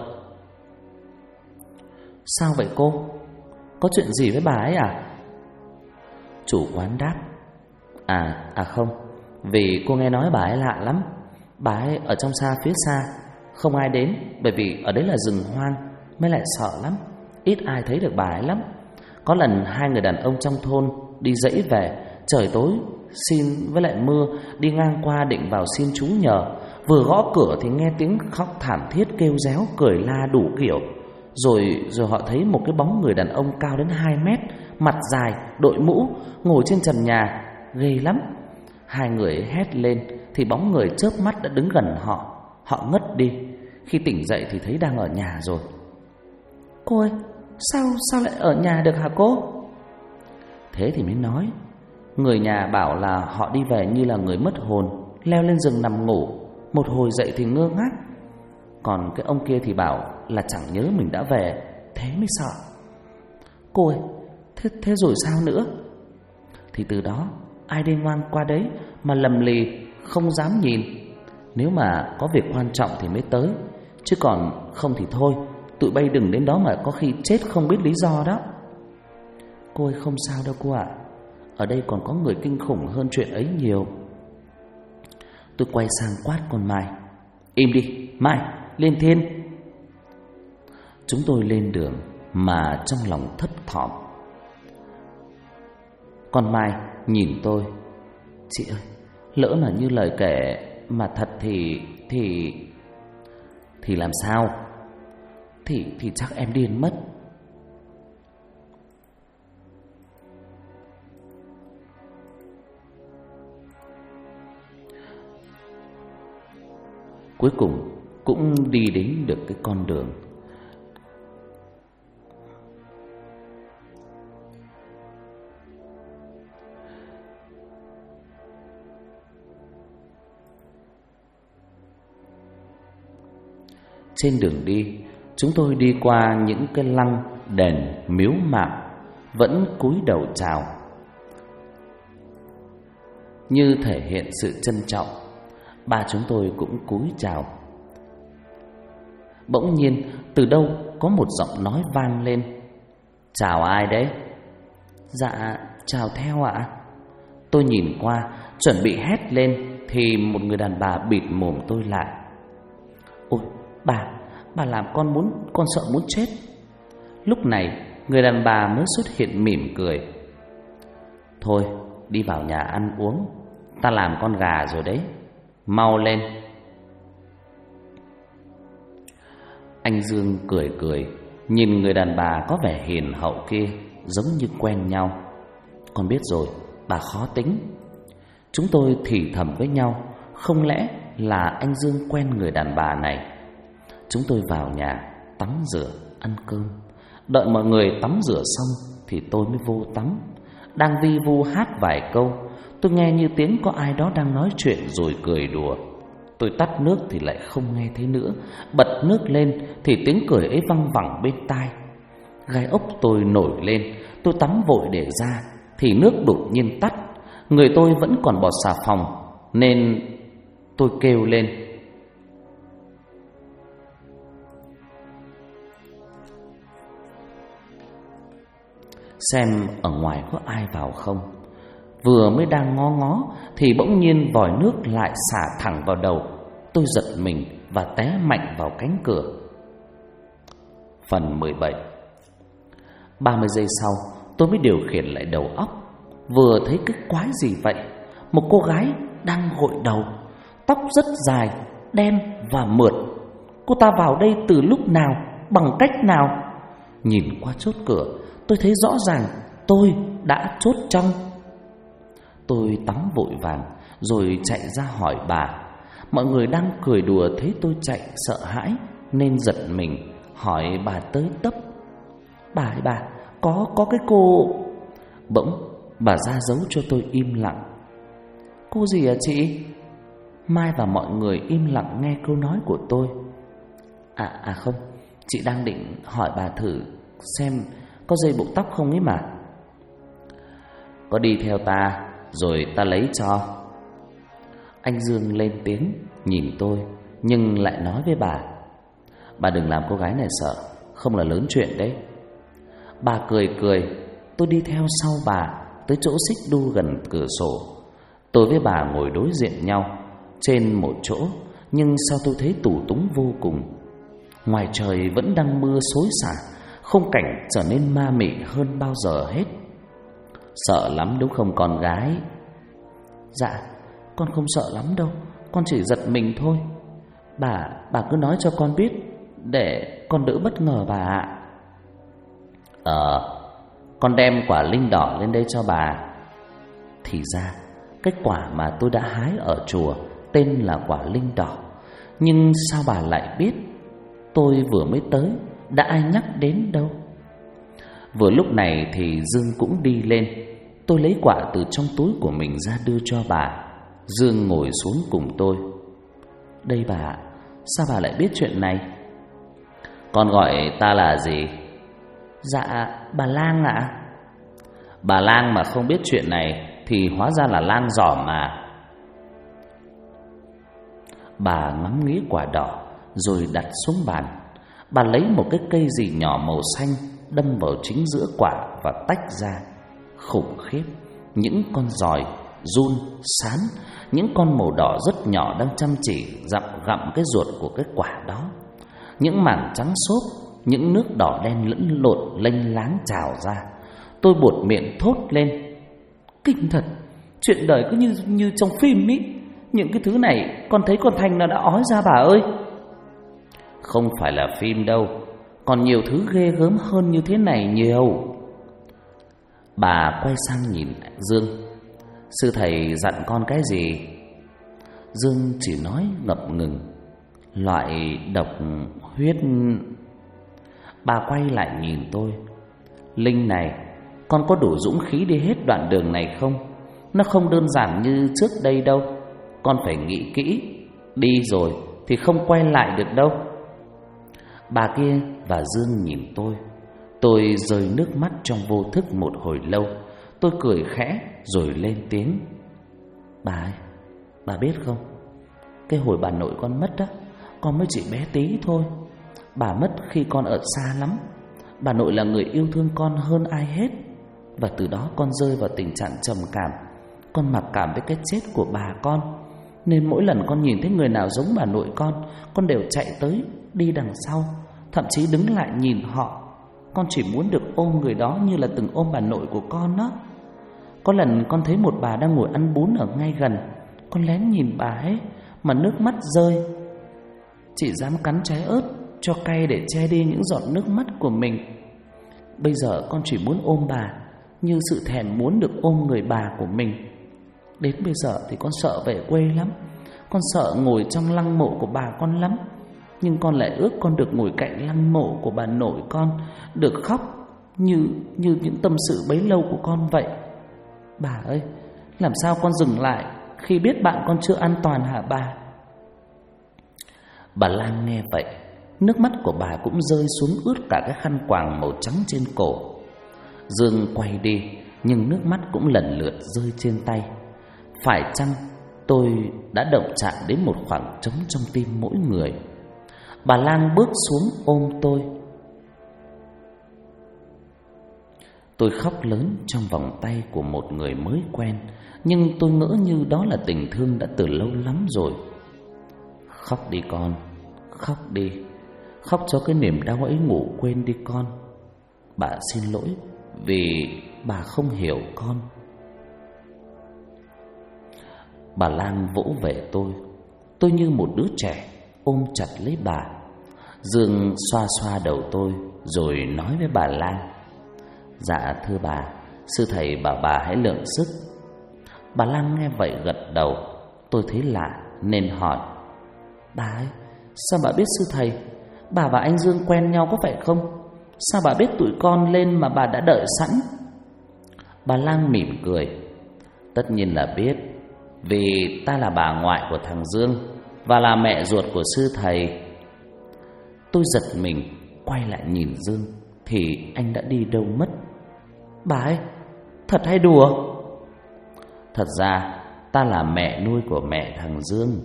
Sao vậy cô? Có chuyện gì với bà ấy à? Chủ quán đáp. Không, vì cô nghe nói bà ấy lạ lắm. Bà ấy ở trong xa phía xa, không ai đến, bởi vì ở đấy là rừng hoang, mới lại sợ lắm, ít ai thấy được bà ấy lắm. Có lần hai người đàn ông trong thôn đi dãy về, trời tối xin với lại mưa, đi ngang qua định vào xin chú nhờ. Vừa gõ cửa thì nghe tiếng khóc thảm thiết, kêu réo, cười la đủ kiểu. Rồi họ thấy một cái bóng người đàn ông cao đến 2 mét, mặt dài, đội mũ, ngồi trên trần nhà, ghê lắm. Hai người hét lên thì bóng người chớp mắt đã đứng gần họ. Họ ngất đi. Khi tỉnh dậy thì thấy đang ở nhà rồi. Cô ơi, sao lại ở nhà được hả cô? Thế thì mới nói. Người nhà bảo là họ đi về như là người mất hồn, leo lên giường nằm ngủ, một hồi dậy thì ngơ ngác. Còn cái ông kia thì bảo là chẳng nhớ mình đã về, thế mới sợ. Cô ơi, thế rồi sao nữa? Thì từ đó ai đi ngang qua đấy mà lầm lì không dám nhìn. Nếu mà có việc quan trọng thì mới tới, chứ còn không thì thôi, tụi bay đừng đến đó mà có khi chết không biết lý do đó. Cô ơi, không sao đâu cô ạ. Ở đây còn có người kinh khủng hơn chuyện ấy nhiều. Tôi quay sang quát con Mai. Im đi, Mai, lên thiên. Chúng tôi lên đường mà trong lòng thấp thỏm. Con Mai nhìn tôi. Chị ơi, lỡ mà như lời kể mà thật thì làm sao? Thì chắc em điên mất. Cuối cùng cũng đi đến được cái con đường. Trên đường đi, chúng tôi đi qua những cái lăng, đền, miếu mạo, vẫn cúi đầu chào, như thể hiện sự trân trọng. Ba chúng tôi cũng cúi chào. Bỗng nhiên từ đâu có một giọng nói vang lên. Chào ai đấy? Dạ, chào theo ạ. Tôi nhìn qua, chuẩn bị hét lên thì một người đàn bà bịt mồm tôi lại. Ôi, bà làm con sợ muốn chết. Lúc này người đàn bà mới xuất hiện mỉm cười. Thôi, đi vào nhà ăn uống, ta làm con gà rồi đấy, mau lên. Anh Dương cười nhìn người đàn bà có vẻ hiền hậu kia, giống như quen nhau. Con biết rồi, bà khó tính. Chúng tôi thì thầm với nhau, không lẽ là anh Dương quen người đàn bà này. Chúng tôi vào nhà, tắm rửa, ăn cơm. Đợi mọi người tắm rửa xong thì tôi mới vô tắm. Đang vi vu hát vài câu, tôi nghe như tiếng có ai đó đang nói chuyện rồi cười đùa. Tôi tắt nước thì lại không nghe thấy nữa. Bật nước lên thì tiếng cười ấy văng vẳng bên tai. Gai ốc tôi nổi lên. Tôi tắm vội để ra thì nước đột nhiên tắt. Người tôi vẫn còn bọt xà phòng, nên tôi kêu lên. Xem ở ngoài có ai vào không. Vừa mới đang ngó thì bỗng nhiên vòi nước lại xả thẳng vào đầu. Tôi giật mình và té mạnh vào cánh cửa. Phần 17. 30 giây sau tôi mới điều khiển lại đầu óc. Vừa thấy cái quái gì vậy? Một cô gái đang gội đầu, tóc rất dài, đen và mượt. Cô ta vào đây từ lúc nào, bằng cách nào? Nhìn qua chốt cửa, tôi thấy rõ ràng tôi đã chốt trong. Tôi tắm vội vàng rồi chạy ra hỏi bà. Mọi người đang cười đùa thấy tôi chạy sợ hãi nên giật mình, hỏi bà tới tấp. Bà có cái cô... Bỗng bà ra dấu cho tôi im lặng. Cô gì à chị? Mai và mọi người im lặng nghe câu nói của tôi. Không, chị đang định hỏi bà thử xem có dây buộc tóc không ấy mà. Có đi theo ta rồi ta lấy cho. Anh Dương lên tiếng nhìn tôi, nhưng lại nói với bà đừng làm cô gái này sợ, không là lớn chuyện đấy. Bà cười cười. Tôi đi theo sau bà tới chỗ xích đu gần cửa sổ. Tôi với bà ngồi đối diện nhau trên một chỗ, nhưng sao tôi thấy tù túng vô cùng. Ngoài trời vẫn đang mưa xối xả, khung cảnh trở nên ma mị hơn bao giờ hết. Sợ lắm đúng không con gái? Dạ, con không sợ lắm đâu, con chỉ giật mình thôi. Bà cứ nói cho con biết để con đỡ bất ngờ bà ạ. Con đem quả linh đỏ lên đây cho bà. Thì ra cái quả mà tôi đã hái ở chùa tên là quả linh đỏ. Nhưng sao bà lại biết? Tôi vừa mới tới, đã ai nhắc đến đâu. Vừa lúc này thì Dương cũng đi lên. Tôi lấy quả từ trong túi của mình ra đưa cho bà. Dương ngồi xuống cùng tôi. Đây bà, sao bà lại biết chuyện này? Con gọi ta là gì? Dạ, bà Lang ạ. Bà Lang mà không biết chuyện này thì hóa ra là Lang giỏm mà. Bà ngắm nghía quả đỏ rồi đặt xuống bàn. Bà lấy một cái cây gì nhỏ màu xanh đâm vào chính giữa quả và tách ra. Khủng khiếp, những con giòi, giun, sán, những con màu đỏ rất nhỏ đang chăm chỉ gặm cái ruột của cái quả đó. Những mảng trắng xốp, những nước đỏ đen lẫn lộn lênh láng trào ra. Tôi buột miệng thốt lên. Kinh thật, chuyện đời cứ như trong phim ý. Những cái thứ này con thấy con Thành nó đã ói ra bà ơi. Không phải là phim đâu, còn nhiều thứ ghê gớm hơn như thế này nhiều. Bà quay sang nhìn Dương. Sư thầy dặn con cái gì? Dương chỉ nói ngập ngừng. Loại độc huyết. Bà quay lại nhìn tôi. Linh này, con có đủ dũng khí đi hết đoạn đường này không? Nó không đơn giản như trước đây đâu. Con phải nghĩ kỹ. Đi rồi thì không quay lại được đâu. Bà kia và Dương nhìn tôi. Tôi rơi nước mắt trong vô thức một hồi lâu. Tôi cười khẽ rồi lên tiếng. Bà ơi, bà biết không, cái hồi bà nội con mất á, con mới chỉ bé tí thôi. Bà mất khi con ở xa lắm. Bà nội là người yêu thương con hơn ai hết. Và từ đó con rơi vào tình trạng trầm cảm. Con mặc cảm với cái chết của bà con. Nên mỗi lần con nhìn thấy người nào giống bà nội con đều chạy tới, đi đằng sau, thậm chí đứng lại nhìn họ. Con chỉ muốn được ôm người đó như là từng ôm bà nội của con đó. Có lần con thấy một bà đang ngồi ăn bún ở ngay gần. Con lén nhìn bà ấy mà nước mắt rơi. Chỉ dám cắn trái ớt cho cay để che đi những giọt nước mắt của mình. Bây giờ con chỉ muốn ôm bà như sự thèm muốn được ôm người bà của mình. Đến bây giờ thì con sợ về quê lắm. Con sợ ngồi trong lăng mộ của bà con lắm. Nhưng con lại ước con được ngồi cạnh lăng mộ của bà nội con, được khóc như những tâm sự bấy lâu của con vậy. Bà ơi, làm sao con dừng lại khi biết bạn con chưa an toàn hả bà? Bà Lan nghe vậy, nước mắt của bà cũng rơi xuống ướt cả cái khăn quàng màu trắng trên cổ. Dương quay đi, nhưng nước mắt cũng lần lượt rơi trên tay. Phải chăng tôi đã động chạm đến một khoảng trống trong tim mỗi người? Bà Lan bước xuống ôm tôi. Tôi khóc lớn trong vòng tay của một người mới quen, nhưng tôi ngỡ như đó là tình thương đã từ lâu lắm rồi. Khóc đi con, khóc đi. Khóc cho cái niềm đau ấy ngủ quên đi con. Bà xin lỗi vì bà không hiểu con. Bà Lan vỗ về tôi như một đứa trẻ ôm chặt lấy bà. Dương xoa xoa đầu tôi rồi nói với bà Lan. Dạ thưa bà, sư thầy bảo bà hãy lượng sức. Bà Lan nghe vậy gật đầu. Tôi thấy lạ nên hỏi. Bà ấy, sao bà biết sư thầy? Bà và anh Dương quen nhau có phải không? Sao bà biết tụi con lên mà bà đã đợi sẵn? Bà Lan mỉm cười. Tất nhiên là biết, vì ta là bà ngoại của thằng Dương và là mẹ ruột của sư thầy. Tôi giật mình, quay lại nhìn Dương thì anh đã đi đâu mất. Bà ấy, thật hay đùa? Thật ra ta là mẹ nuôi của mẹ thằng Dương.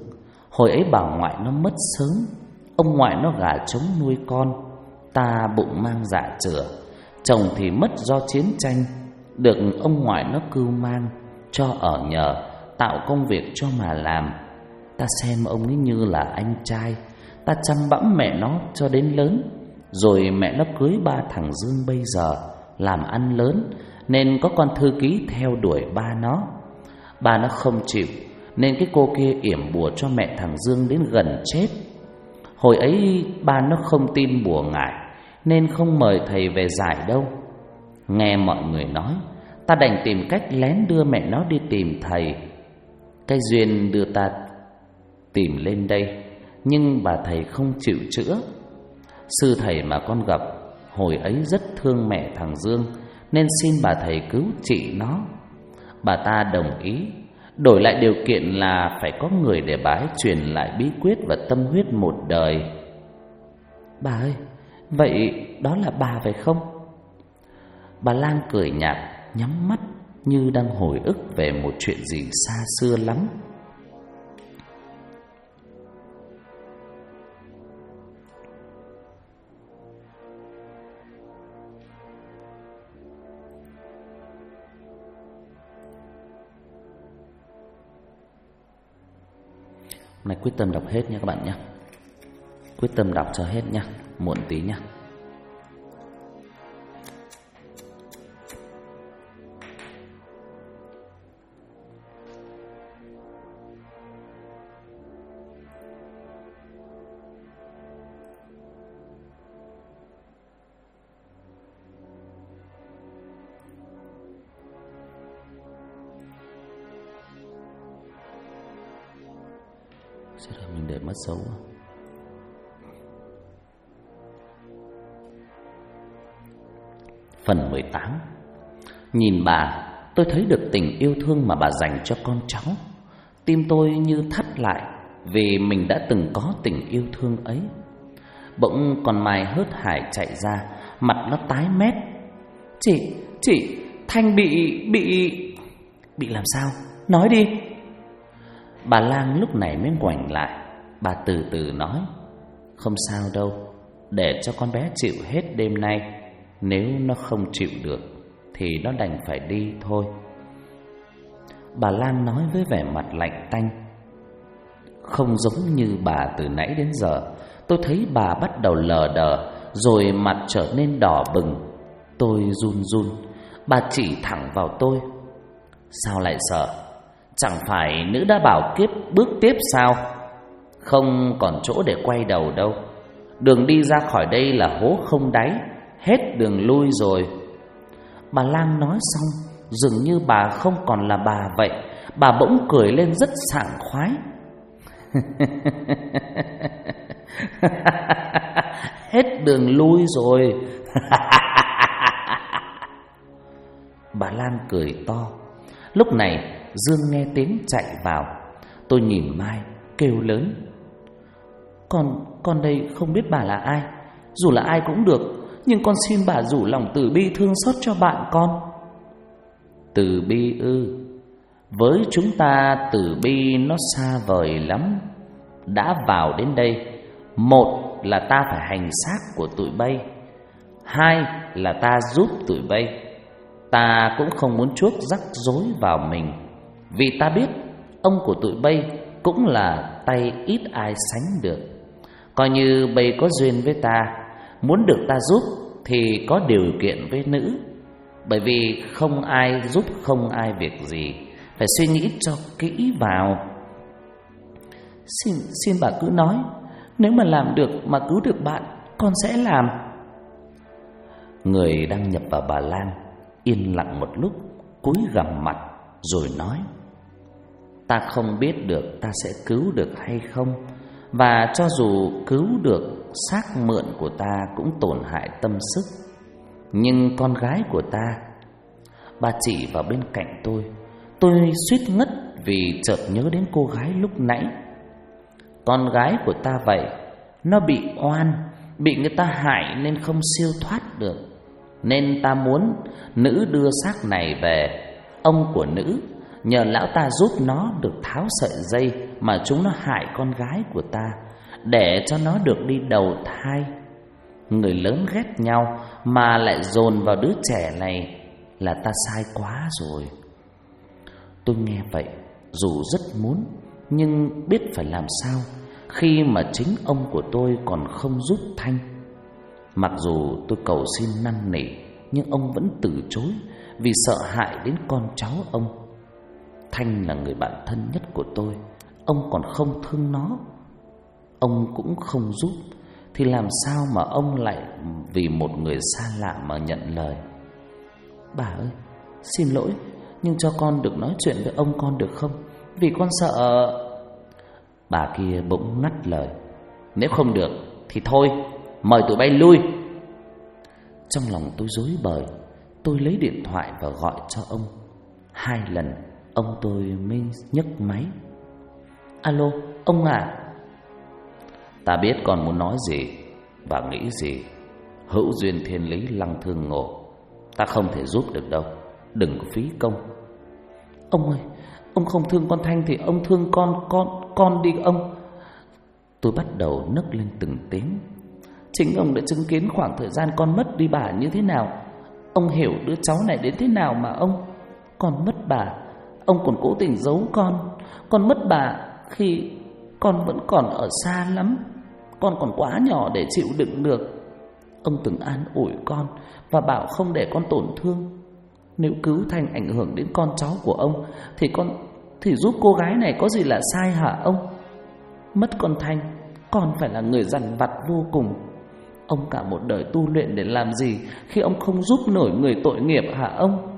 Hồi ấy bà ngoại nó mất sớm, ông ngoại nó gả trống nuôi con, ta bụng mang dạ chửa. Chồng thì mất do chiến tranh, được ông ngoại nó cưu mang cho ở nhờ, tạo công việc cho mà làm. Ta xem ông ấy như là anh trai, ta chăm bẵm mẹ nó cho đến lớn. Rồi mẹ nó cưới ba thằng Dương bây giờ làm ăn lớn, nên có con thư ký theo đuổi ba nó. Ba nó không chịu, nên cái cô kia yểm bùa cho mẹ thằng Dương đến gần chết. Hồi ấy ba nó không tin bùa ngải, nên không mời thầy về giải đâu. Nghe mọi người nói, ta đành tìm cách lén đưa mẹ nó đi tìm thầy. Cái duyên đưa ta tìm lên đây, nhưng bà thầy không chịu chữa. Sư thầy mà con gặp hồi ấy rất thương mẹ thằng Dương, nên xin bà thầy cứu trị nó. Bà ta đồng ý, đổi lại điều kiện là phải có người để bà ấy truyền lại bí quyết và tâm huyết một đời. Bà ơi, vậy đó là bà phải không? Bà Lan cười nhạt, nhắm mắt như đang hồi ức về một chuyện gì xa xưa lắm. Này quyết tâm đọc hết nha các bạn nhé. Quyết tâm đọc cho hết nha, muộn tí nha. Sẽ là mình để mất dấu. Phần 18. Nhìn bà, tôi thấy được tình yêu thương mà bà dành cho con cháu. Tim tôi như thắt lại, vì mình đã từng có tình yêu thương ấy. Bỗng con Mai hớt hải chạy ra, mặt nó tái mét. Chị, Thanh bị làm sao? Nói đi. Bà Lang lúc này mới ngoảnh lại. Bà từ từ nói, không sao đâu, để cho con bé chịu hết đêm nay. Nếu nó không chịu được thì nó đành phải đi thôi. Bà Lan nói với vẻ mặt lạnh tanh, không giống như bà từ nãy đến giờ. Tôi thấy bà bắt đầu lờ đờ, rồi mặt trở nên đỏ bừng. Tôi run run. Bà chỉ thẳng vào tôi, sao lại sợ? Chẳng phải nữ đã bảo kiếp bước tiếp sao? Không còn chỗ để quay đầu đâu. Đường đi ra khỏi đây là hố không đáy, hết đường lui rồi. Bà Lang nói xong, dường như bà không còn là bà vậy. Bà bỗng cười lên rất sảng khoái. Hết đường lui rồi. Bà Lan cười to. Lúc này Dương nghe tiếng chạy vào. Tôi nhìn Mai kêu lớn, Con đây không biết bà là ai. Dù là ai cũng được, nhưng con xin bà rủ lòng từ bi thương xót cho bạn con. Từ bi ư? Với chúng ta từ bi nó xa vời lắm. Đã vào đến đây, một là ta phải hành xác của tụi bay, hai là ta giúp tụi bay. Ta cũng không muốn chuốc rắc rối vào mình, vì ta biết ông của tụi bay cũng là tay ít ai sánh được. Coi như bay có duyên với ta, muốn được ta giúp thì có điều kiện với nữ. Bởi vì không ai giúp không ai việc gì, phải suy nghĩ cho kỹ vào. Xin bà cứ nói, nếu mà làm được mà cứu được bạn, con sẽ làm. Người đang nhập vào bà Lan yên lặng một lúc, cúi gằm mặt rồi nói, ta không biết được ta sẽ cứu được hay không, và cho dù cứu được, xác mượn của ta cũng tổn hại tâm sức. Nhưng con gái của ta, bà chỉ vào bên cạnh tôi suýt ngất vì chợt nhớ đến cô gái lúc nãy. Con gái của ta vậy, nó bị oan, bị người ta hại nên không siêu thoát được. Nên ta muốn nữ đưa xác này về. Ông của nữ nhờ lão ta giúp nó được tháo sợi dây mà chúng nó hại con gái của ta, để cho nó được đi đầu thai. Người lớn ghét nhau mà lại dồn vào đứa trẻ này, là ta sai quá rồi. Tôi nghe vậy, dù rất muốn, nhưng biết phải làm sao khi mà chính ông của tôi còn không giúp Thanh. Mặc dù tôi cầu xin năn nỉ, nhưng ông vẫn từ chối vì sợ hại đến con cháu ông. Thanh là người bạn thân nhất của tôi, ông còn không thương nó, ông cũng không giúp, thì làm sao mà ông lại vì một người xa lạ mà nhận lời. Bà ơi, xin lỗi, nhưng cho con được nói chuyện với ông con được không? Vì con sợ... Bà kia bỗng ngắt lời. Nếu không được thì thôi, mời tụi bay lui. Trong lòng tôi rối bời, tôi lấy điện thoại và gọi cho ông. 2 lần ông tôi mới nhấc máy. Alo, ông à? Ta biết con muốn nói gì và nghĩ gì. Hữu duyên thiên lý lăng thương ngộ, ta không thể giúp được đâu, đừng có phí công. Ông ơi, ông không thương con Thanh thì ông thương con đi ông. Tôi bắt đầu nấc lên từng tiếng. Chính ông đã chứng kiến khoảng thời gian con mất đi bà như thế nào. Ông hiểu đứa cháu này đến thế nào mà ông. Con mất bà, ông còn cố tình giấu con. Con mất bà khi con vẫn còn ở xa lắm, con còn quá nhỏ để chịu đựng được. Ông từng an ủi con và bảo không để con tổn thương. Nếu cứu Thanh ảnh hưởng đến con cháu của ông thì giúp cô gái này có gì là sai hả ông? Mất con Thanh, con phải là người dằn vặt vô cùng. Ông cả một đời tu luyện để làm gì khi ông không giúp nổi người tội nghiệp hả ông?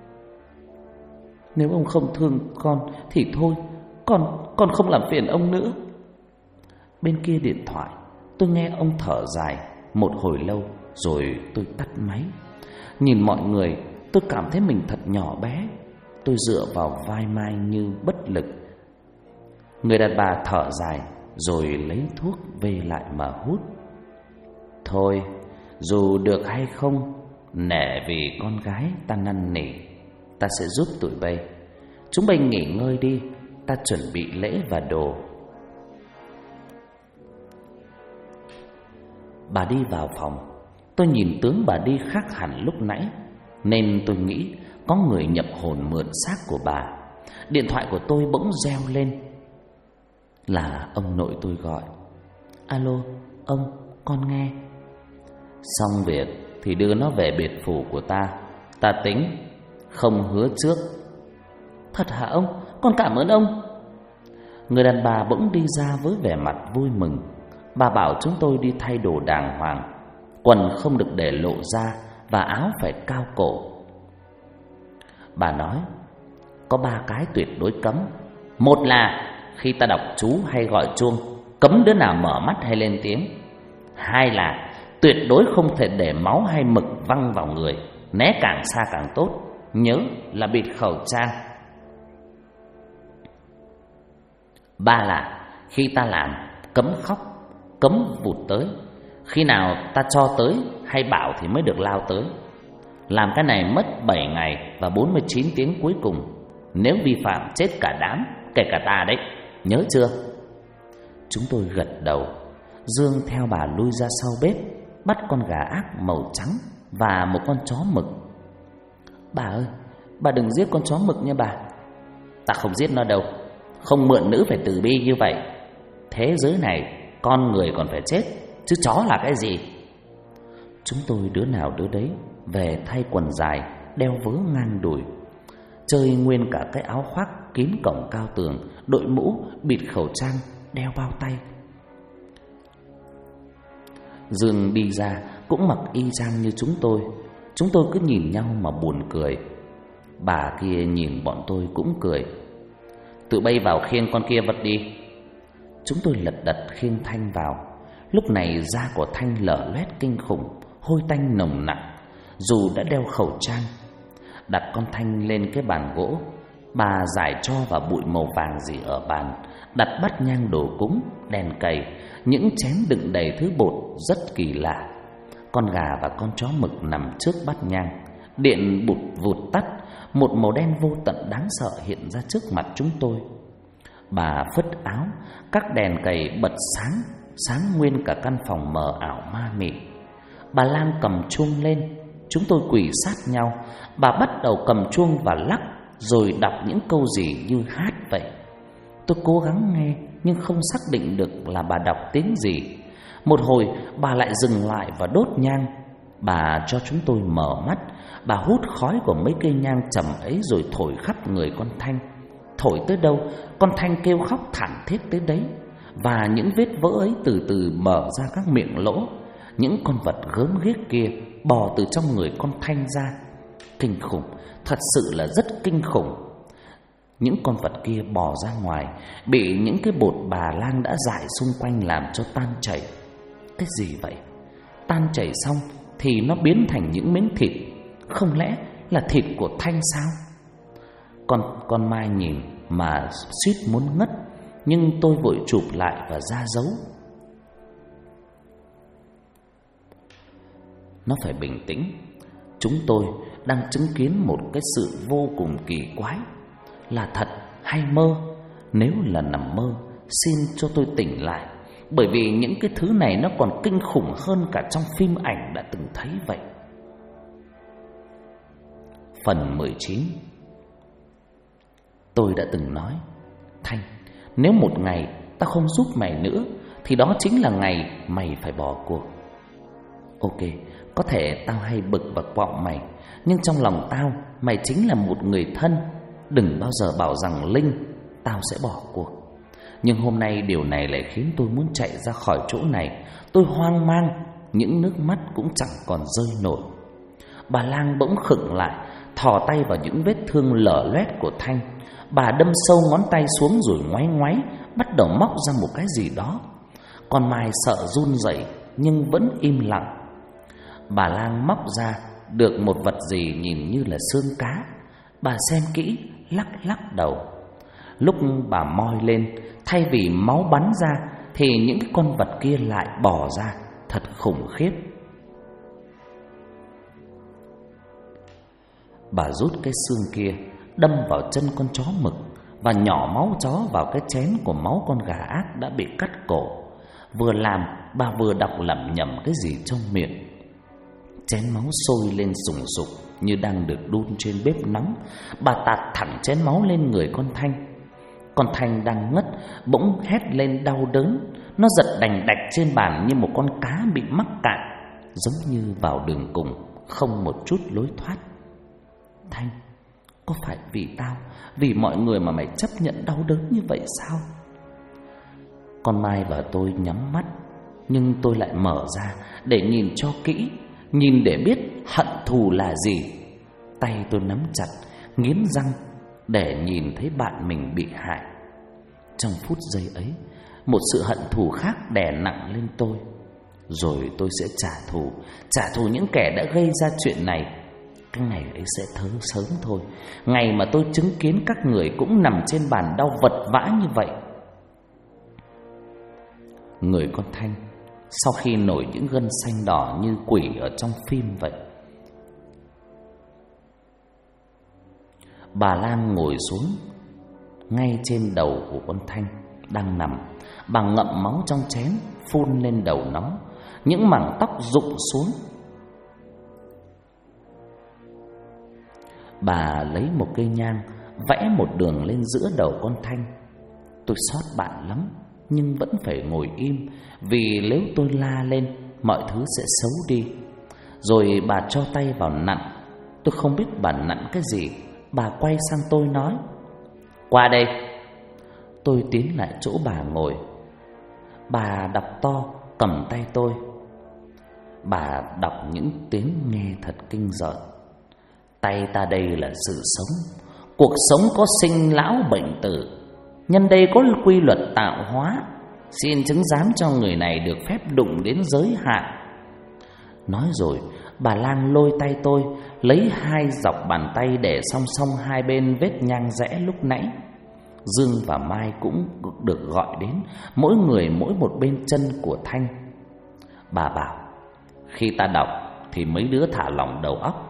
Nếu ông không thương con thì thôi, con không làm phiền ông nữa. Bên kia điện thoại, tôi nghe ông thở dài một hồi lâu, rồi tôi tắt máy. Nhìn mọi người, tôi cảm thấy mình thật nhỏ bé. Tôi dựa vào vai Mai như bất lực. Người đàn bà thở dài, rồi lấy thuốc về lại mà hút. Thôi, dù được hay không, nể vì con gái ta năn nỉ, ta sẽ giúp tụi bay. Chúng bay nghỉ ngơi đi, ta chuẩn bị lễ và đồ. Bà đi vào phòng. Tôi nhìn tướng bà đi khác hẳn lúc nãy, nên tôi nghĩ có người nhập hồn mượn xác của bà. Điện thoại của tôi bỗng reo lên. Là ông nội tôi gọi. Alo, ông, con nghe. Xong việc thì đưa nó về biệt phủ của ta. Ta tính, không hứa trước. Thật hả ông? Con cảm ơn ông. Người đàn bà bỗng đi ra với vẻ mặt vui mừng. Bà bảo chúng tôi đi thay đồ đàng hoàng, quần không được để lộ ra và áo phải cao cổ. Bà nói có 3 cái tuyệt đối cấm. Một là khi ta đọc chú hay gọi chuông, cấm đứa nào mở mắt hay lên tiếng. 2 là tuyệt đối không thể để máu hay mực văng vào người, né càng xa càng tốt. Nhớ là bịt khẩu trang. 3 là khi ta làm, cấm khóc, cấm vụt tới. Khi nào ta cho tới hay bảo thì mới được lao tới. Làm cái này mất 7 ngày và 49 tiếng cuối cùng. Nếu vi phạm chết cả đám, kể cả ta đấy. Nhớ chưa? Chúng tôi gật đầu. Dương theo bà lui ra sau bếp, bắt con gà ác màu trắng và một con chó mực. Bà ơi, bà đừng giết con chó mực nha bà. Ta không giết nó đâu. Không mượn nữ phải từ bi như vậy. Thế giới này con người còn phải chết, chứ chó là cái gì? Chúng tôi đứa nào đứa đấy về thay quần dài, đeo vớ ngang đùi, chơi nguyên cả cái áo khoác kín cổng cao tường, đội mũ, bịt khẩu trang, đeo bao tay. Dương đi ra cũng mặc y chang như chúng tôi. Chúng tôi cứ nhìn nhau mà buồn cười. Bà kia nhìn bọn tôi cũng cười. Tự bay vào khiêng con kia vật đi. Chúng tôi lật đật khiêng Thanh vào. Lúc này da của Thanh lở loét kinh khủng, hôi tanh nồng nặc, dù đã đeo khẩu trang. Đặt con Thanh lên cái bàn gỗ. Bà rải tro và bụi màu vàng gì ở bàn, đặt bát nhang đồ cúng, đèn cầy, những chén đựng đầy thứ bột rất kỳ lạ. Con gà và con chó mực nằm trước bát nhang. Điện bụt vụt tắt. một màu đen vô tận đáng sợ hiện ra trước mặt chúng tôi. Bà phất áo, các đèn cầy bật sáng, sáng nguyên cả căn phòng mờ ảo ma mị. Bà Lang cầm chuông lên, chúng tôi quỳ sát nhau. Bà bắt đầu cầm chuông và lắc, rồi đọc những câu gì như hát vậy. Tôi cố gắng nghe nhưng không xác định được là bà đọc tiếng gì. Một hồi bà lại dừng lại và đốt nhang. Bà cho chúng tôi mở mắt. Bà hút khói của mấy cây nhang trầm ấy rồi thổi khắp người con Thanh. Thổi tới đâu, con Thanh kêu khóc thảm thiết tới đấy. Và những vết vỡ ấy từ từ mở ra các miệng lỗ. Những con vật gớm ghiếc kia bò từ trong người con Thanh ra. Kinh khủng, thật sự là rất kinh khủng. Những con vật kia bò ra ngoài, bị những cái bột bà Lang đã rải xung quanh làm cho tan chảy. Cái gì vậy? Tan chảy xong thì nó biến thành những miếng thịt. Không lẽ là thịt của Thanh sao? Con Mai nhìn mà suýt muốn ngất, nhưng tôi vội chụp lại và ra dấu. Nó phải bình tĩnh. Chúng tôi đang chứng kiến một cái sự vô cùng kỳ quái. Là thật hay mơ? Nếu là nằm mơ, xin cho tôi tỉnh lại. Bởi vì những cái thứ này nó còn kinh khủng hơn cả trong phim ảnh đã từng thấy vậy. Phần 19. Tôi đã từng nói: Thanh, nếu một ngày tao không giúp mày nữa thì đó chính là ngày mày phải bỏ cuộc. Ok, có thể tao hay bực và quạo mày, nhưng trong lòng tao, mày chính là một người thân. Đừng bao giờ bảo rằng Linh, tao sẽ bỏ cuộc. Nhưng hôm nay điều này lại khiến tôi muốn chạy ra khỏi chỗ này. Tôi hoang mang, những nước mắt cũng chẳng còn rơi nổi. Bà Lang bỗng khựng lại, thò tay vào những vết thương lở loét của Thanh. Bà đâm sâu ngón tay xuống rồi ngoáy ngoáy, bắt đầu móc ra một cái gì đó. Con Mai sợ run rẩy nhưng vẫn im lặng. Bà Lang móc ra được một vật gì nhìn như là xương cá. Bà xem kỹ, lắc đầu. Lúc bà moi lên, thay vì máu bắn ra thì những cái con vật kia lại bò ra. Thật khủng khiếp. Bà rút cái xương kia, đâm vào chân con chó mực và nhỏ máu chó vào cái chén của máu con gà ác đã bị cắt cổ. Vừa làm, bà vừa đọc lẩm nhẩm cái gì trong miệng. Chén máu sôi lên sùng sục như đang được đun trên bếp nóng. Bà tạt thẳng chén máu lên người con Thanh. Con Thanh đang ngất bỗng hét lên đau đớn. Nó giật đành đạch trên bàn như một con cá bị mắc cạn, giống như vào đường cùng, không một chút lối thoát. Thanh, có phải vì tao, vì mọi người mà mày chấp nhận đau đớn như vậy sao? Con Mai và tôi nhắm mắt, nhưng tôi lại mở ra để nhìn cho kỹ, nhìn để biết hận thù là gì. Tay tôi nắm chặt, nghiến răng để nhìn thấy bạn mình bị hại. Trong phút giây ấy, một sự hận thù khác đè nặng lên tôi. Rồi tôi sẽ trả thù những kẻ đã gây ra chuyện này. Cái ngày ấy sẽ thớ sớm thôi, ngày mà tôi chứng kiến các người cũng nằm trên bàn đau vật vã như vậy. Người con Thanh sau khi nổi những gân xanh đỏ như quỷ ở trong phim vậy. Bà Lang ngồi xuống ngay trên đầu của con Thanh đang nằm. Bà ngậm máu trong chén, phun lên đầu nó. Những mảng tóc rụng xuống. Bà lấy một cây nhang, vẽ một đường lên giữa đầu con Thanh. Tôi xót bạn lắm, nhưng vẫn phải ngồi im, vì nếu tôi la lên, mọi thứ sẽ xấu đi. Rồi bà cho tay vào nặn. Tôi không biết bà nặn cái gì. Bà quay sang tôi nói: qua đây. Tôi tiến lại chỗ bà ngồi. Bà đọc to, cầm tay tôi. Bà đọc những tiếng nghe thật kinh rợn. Tay ta đây là sự sống. Cuộc sống có sinh lão bệnh tử. Nhân đây có quy luật tạo hóa. Xin chứng giám cho người này được phép đụng đến giới hạn. Nói rồi, bà Lang lôi tay tôi, lấy hai dọc bàn tay để song song hai bên vết nhang rẽ lúc nãy. Dương và Mai cũng được gọi đến, mỗi người mỗi một bên chân của Thanh. Bà bảo: khi ta đọc thì mấy đứa thả lỏng đầu óc,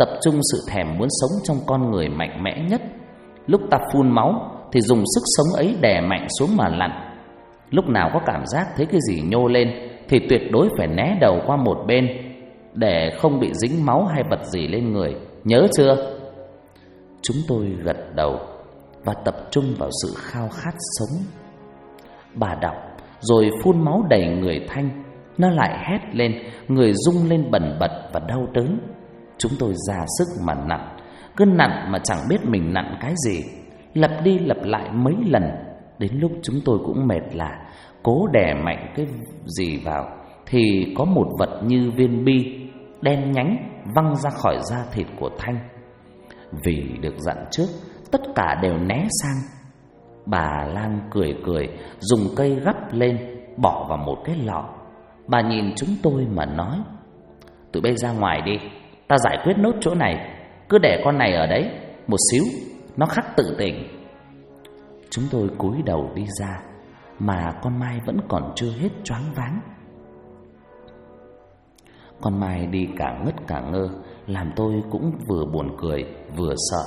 tập trung sự thèm muốn sống trong con người mạnh mẽ nhất. Lúc ta phun máu thì dùng sức sống ấy đè mạnh xuống mà lặn. Lúc nào có cảm giác thấy cái gì nhô lên thì tuyệt đối phải né đầu qua một bên để không bị dính máu hay vật gì lên người, nhớ chưa? Chúng tôi gật đầu và tập trung vào sự khao khát sống. Bà đọc rồi phun máu đầy người Thanh. Nó lại hét lên, người rung lên bần bật và đau đớn. Chúng tôi ra sức mà nặn, cứ nặn mà chẳng biết mình nặn cái gì, lặp đi lặp lại mấy lần. Đến lúc chúng tôi cũng mệt lả, cố đè mạnh cái gì vào thì có một vật như viên bi đen nhánh văng ra khỏi da thịt của Thanh. Vì được dặn trước, tất cả đều né sang. Bà Lang cười cười, dùng cây gắp lên bỏ vào một cái lọ. Bà nhìn chúng tôi mà nói: "Tụi bay ra ngoài đi, ta giải quyết nốt chỗ này. Cứ để con này ở đấy một xíu, nó khắc tự tỉnh." Chúng tôi cúi đầu đi ra, mà con Mai vẫn còn chưa hết choáng váng. Con Mai đi cả ngất cả ngơ, làm tôi cũng vừa buồn cười vừa sợ.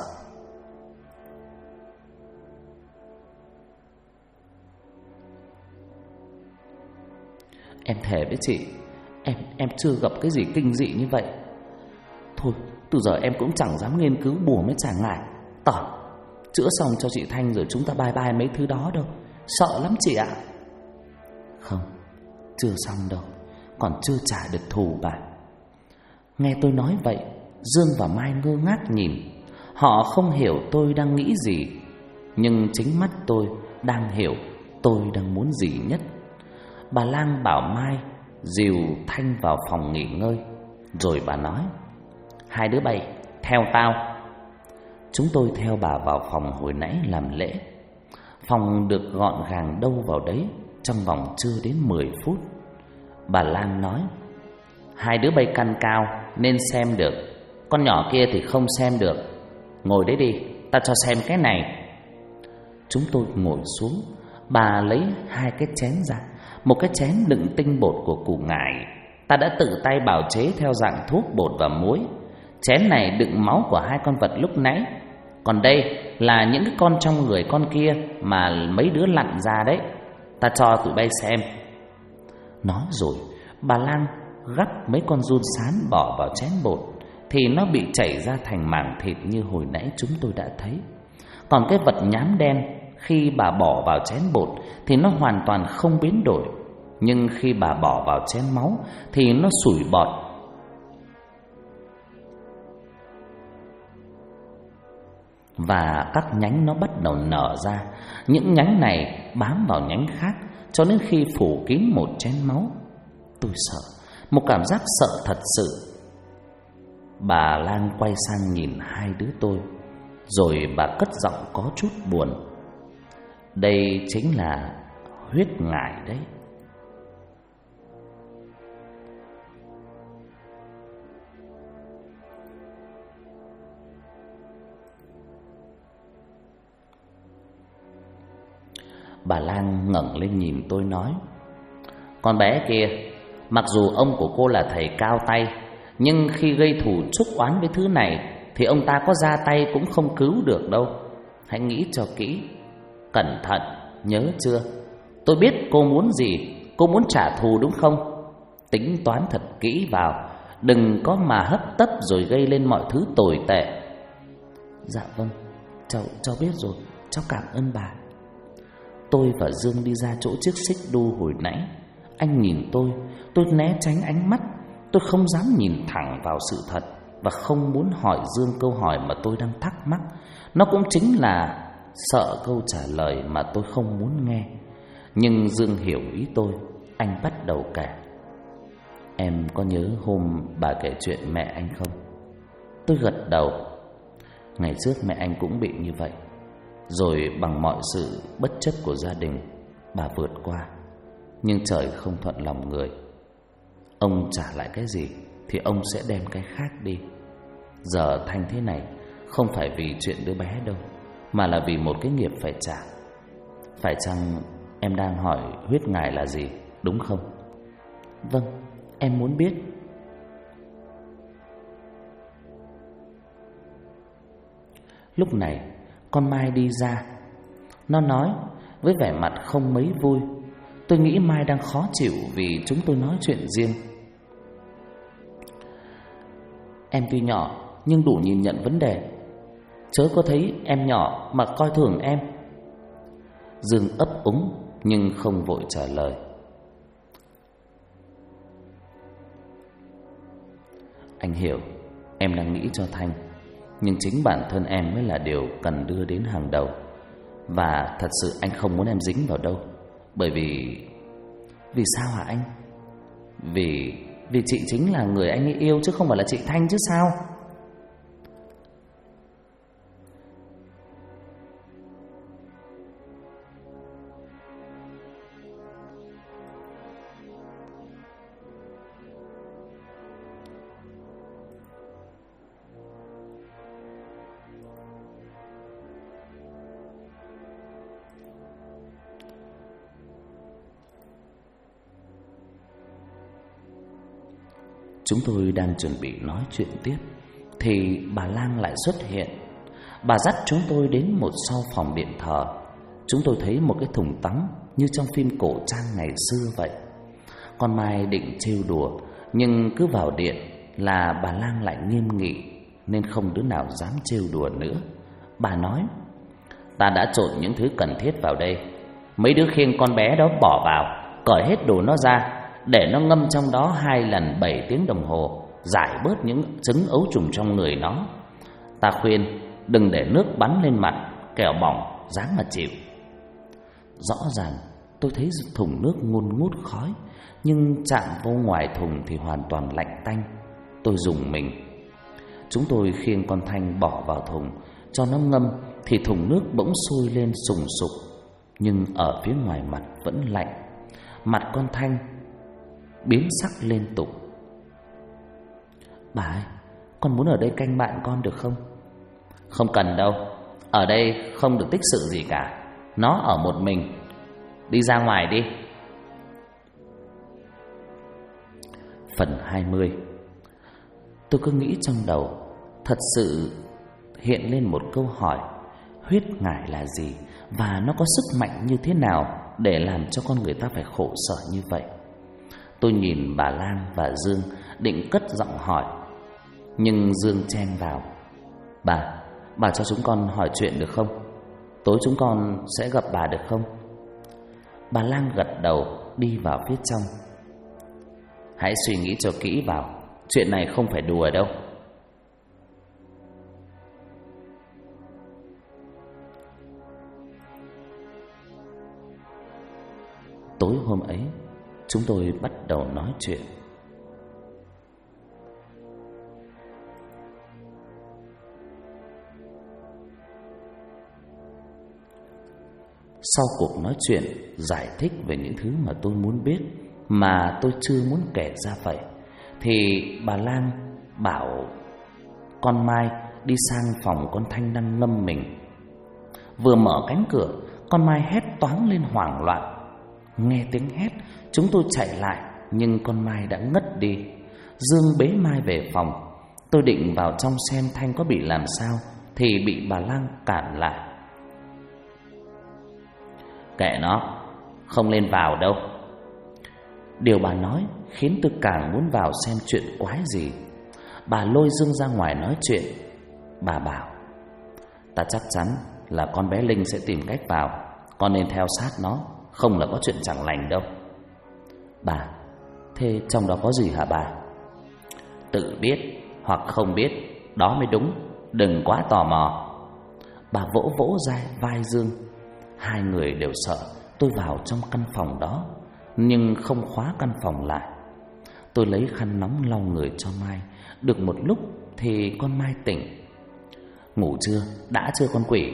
Em thề với chị, em chưa gặp cái gì kinh dị như vậy. Thôi, từ giờ em cũng chẳng dám nghiên cứu bùa mới chả ngại. Tỏ, chữa xong cho chị Thanh rồi chúng ta bye bye mấy thứ đó đâu. Sợ lắm chị ạ. Không, chưa xong đâu, còn chưa trả được thù bà. Nghe tôi nói vậy, Dương và Mai ngơ ngác nhìn. Họ không hiểu tôi đang nghĩ gì, nhưng chính mắt tôi đang hiểu tôi đang muốn gì nhất. Bà Lang bảo Mai dìu Thanh vào phòng nghỉ ngơi, rồi bà nói: "Hai đứa bay theo tao." Chúng tôi theo bà vào phòng hồi nãy làm lễ. Phòng được gọn gàng đâu vào đấy trong vòng chưa đến 10 phút. Bà Lang nói: "Hai đứa bay căn cao nên xem được, con nhỏ kia thì không xem được. Ngồi đấy đi, ta cho xem cái này." Chúng tôi ngồi xuống. Bà lấy 2 cái chén ra. Một cái chén đựng tinh bột của củ ngải, ta đã tự tay bào chế theo dạng thuốc bột và muối. Chén này đựng máu của 2 con vật lúc nãy. Còn đây là những cái con trong người con kia mà mấy đứa lặn ra đấy. Ta cho tụi bay xem. Nói rồi, bà Lang gắp mấy con giun sán bỏ vào chén bột, thì nó bị chảy ra thành mảng thịt như hồi nãy chúng tôi đã thấy. Còn cái vật nhám đen, khi bà bỏ vào chén bột thì nó hoàn toàn không biến đổi, nhưng khi bà bỏ vào chén máu thì nó sủi bọt. Và các nhánh nó bắt đầu nở ra. Những nhánh này bám vào nhánh khác cho đến khi phủ kín một chén máu. Tôi sợ, một cảm giác sợ thật sự. Bà Lang quay sang nhìn 2 đứa tôi, rồi bà cất giọng có chút buồn: "Đây chính là huyết ngải đấy." Bà Lang ngẩng lên nhìn tôi nói: "Con bé kia, mặc dù ông của cô là thầy cao tay, nhưng khi gây thù chuốc oán với thứ này thì ông ta có ra tay cũng không cứu được đâu. Hãy nghĩ cho kỹ, cẩn thận, nhớ chưa? Tôi biết cô muốn gì, cô muốn trả thù đúng không? Tính toán thật kỹ vào, đừng có mà hấp tấp rồi gây lên mọi thứ tồi tệ." "Dạ vâng, cháu biết rồi, cháu cảm ơn bà." Tôi và Dương đi ra chỗ chiếc xích đu hồi nãy. Anh nhìn tôi né tránh ánh mắt. Tôi không dám nhìn thẳng vào sự thật và không muốn hỏi Dương câu hỏi mà tôi đang thắc mắc. Nó cũng chính là sợ câu trả lời mà tôi không muốn nghe. Nhưng Dương hiểu ý tôi. Anh bắt đầu kể: "Em có nhớ hôm bà kể chuyện mẹ anh không?" Tôi gật đầu. Ngày trước mẹ anh cũng bị như vậy, rồi bằng mọi sự bất chấp của gia đình, bà vượt qua. Nhưng trời không thuận lòng người. Ông trả lại cái gì thì ông sẽ đem cái khác đi. Giờ Thanh thế này không phải vì chuyện đứa bé đâu, mà là vì một cái nghiệp phải trả. Phải chăng em đang hỏi huyết ngải là gì, đúng không?" "Vâng, em muốn biết." Lúc này con Mai đi ra. Nó nói với vẻ mặt không mấy vui. Tôi nghĩ Mai đang khó chịu vì chúng tôi nói chuyện riêng. Em tuy nhỏ nhưng đủ nhìn nhận vấn đề. Chớ có thấy em nhỏ mà coi thường em. Dương ấp úng nhưng không vội trả lời. Anh hiểu em đang nghĩ cho Thanh, nhưng chính bản thân em mới là điều cần đưa đến hàng đầu. Và thật sự anh không muốn em dính vào đâu. Bởi vì... Vì sao hả anh? Vì chị chính là người anh ấy yêu chứ không phải là chị Thanh chứ sao? Chúng tôi đang chuẩn bị nói chuyện tiếp thì bà Lang lại xuất hiện. Bà dắt chúng tôi đến một sau phòng điện thờ. Chúng tôi thấy một cái thùng tắm như trong phim cổ trang ngày xưa vậy. Con Mai định trêu đùa, nhưng cứ vào điện là bà Lang lại nghiêm nghị, nên không đứa nào dám trêu đùa nữa. Bà nói: Ta đã trộn những thứ cần thiết vào đây. Mấy đứa khiêng con bé đó bỏ vào, cởi hết đồ nó ra, để nó ngâm trong đó 2 lần 7 tiếng đồng hồ, giải bớt những trứng ấu trùng trong người nó. Ta khuyên đừng để nước bắn lên mặt, kẻo bỏng dáng mà chịu. Rõ ràng tôi thấy thùng nước ngùn ngút khói, nhưng chạm vô ngoài thùng thì hoàn toàn lạnh tanh. Tôi rùng mình. Chúng tôi khiêng con Thanh bỏ vào thùng cho nó ngâm thì thùng nước bỗng sôi lên sùng sục, nhưng ở phía ngoài mặt vẫn lạnh. Mặt con Thanh biến sắc liên tục. Bà ơi, con muốn ở đây canh bạn con được không? Không cần đâu, ở đây không được tích sự gì cả. Nó ở một mình. Đi ra ngoài đi. Phần 20. Tôi cứ nghĩ trong đầu, thật sự hiện lên một câu hỏi: huyết ngải là gì? Và nó có sức mạnh như thế nào để làm cho con người ta phải khổ sở như vậy? Tôi nhìn bà Lang và Dương định cất giọng hỏi, nhưng Dương chen vào: Bà cho chúng con hỏi chuyện được không? Tối chúng con sẽ gặp bà được không? Bà Lang gật đầu đi vào phía trong. Hãy suy nghĩ cho kỹ vào, chuyện này không phải đùa đâu. Tối hôm ấy, chúng tôi bắt đầu nói chuyện. Sau cuộc nói chuyện giải thích về những thứ mà tôi muốn biết mà tôi chưa muốn kể ra vậy, thì bà Lang bảo con Mai đi sang phòng con Thanh đang ngâm mình. Vừa mở cánh cửa, con Mai hét toáng lên hoảng loạn. Nghe tiếng hét, chúng tôi chạy lại, nhưng con Mai đã ngất đi. Dương bế Mai về phòng. Tôi định vào trong xem Thanh có bị làm sao thì bị bà Lang cản lại. Kệ nó, không lên vào đâu. Điều bà nói khiến tôi càng muốn vào xem chuyện quái gì. Bà lôi Dương ra ngoài nói chuyện. Bà bảo: Ta chắc chắn là con bé Linh sẽ tìm cách vào, con nên theo sát nó, không là có chuyện chẳng lành đâu. Bà: Thế trong đó có gì hả bà? Tự biết hoặc không biết, đó mới đúng, đừng quá tò mò. Bà vỗ vỗ vai Dương. Hai người đều sợ tôi vào trong căn phòng đó, nhưng không khóa căn phòng lại. Tôi lấy khăn nóng lau người cho Mai. Được một lúc thì con Mai tỉnh. Ngủ chưa? Đã chưa con quỷ?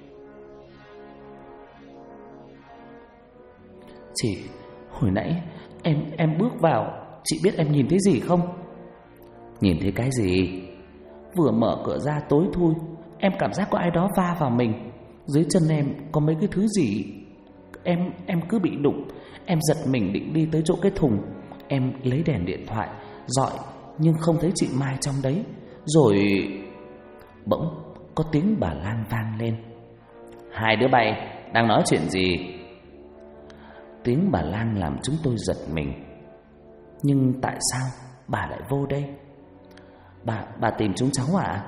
Chị, hồi nãy em bước vào, chị biết em nhìn thấy gì không? Nhìn thấy cái gì? Vừa mở cửa ra tối thui, em cảm giác có ai đó va vào mình. Dưới chân em có mấy cái thứ gì. Em cứ bị đụng. Em giật mình định đi tới chỗ cái thùng. Em lấy đèn điện thoại dọi, nhưng không thấy chị Mai trong đấy. Rồi bỗng có tiếng bà Lang vang lên. Hai đứa bay đang nói chuyện gì? Tiếng bà Lang làm chúng tôi giật mình. Nhưng tại sao bà lại vô đây? Bà tìm chúng cháu ạ?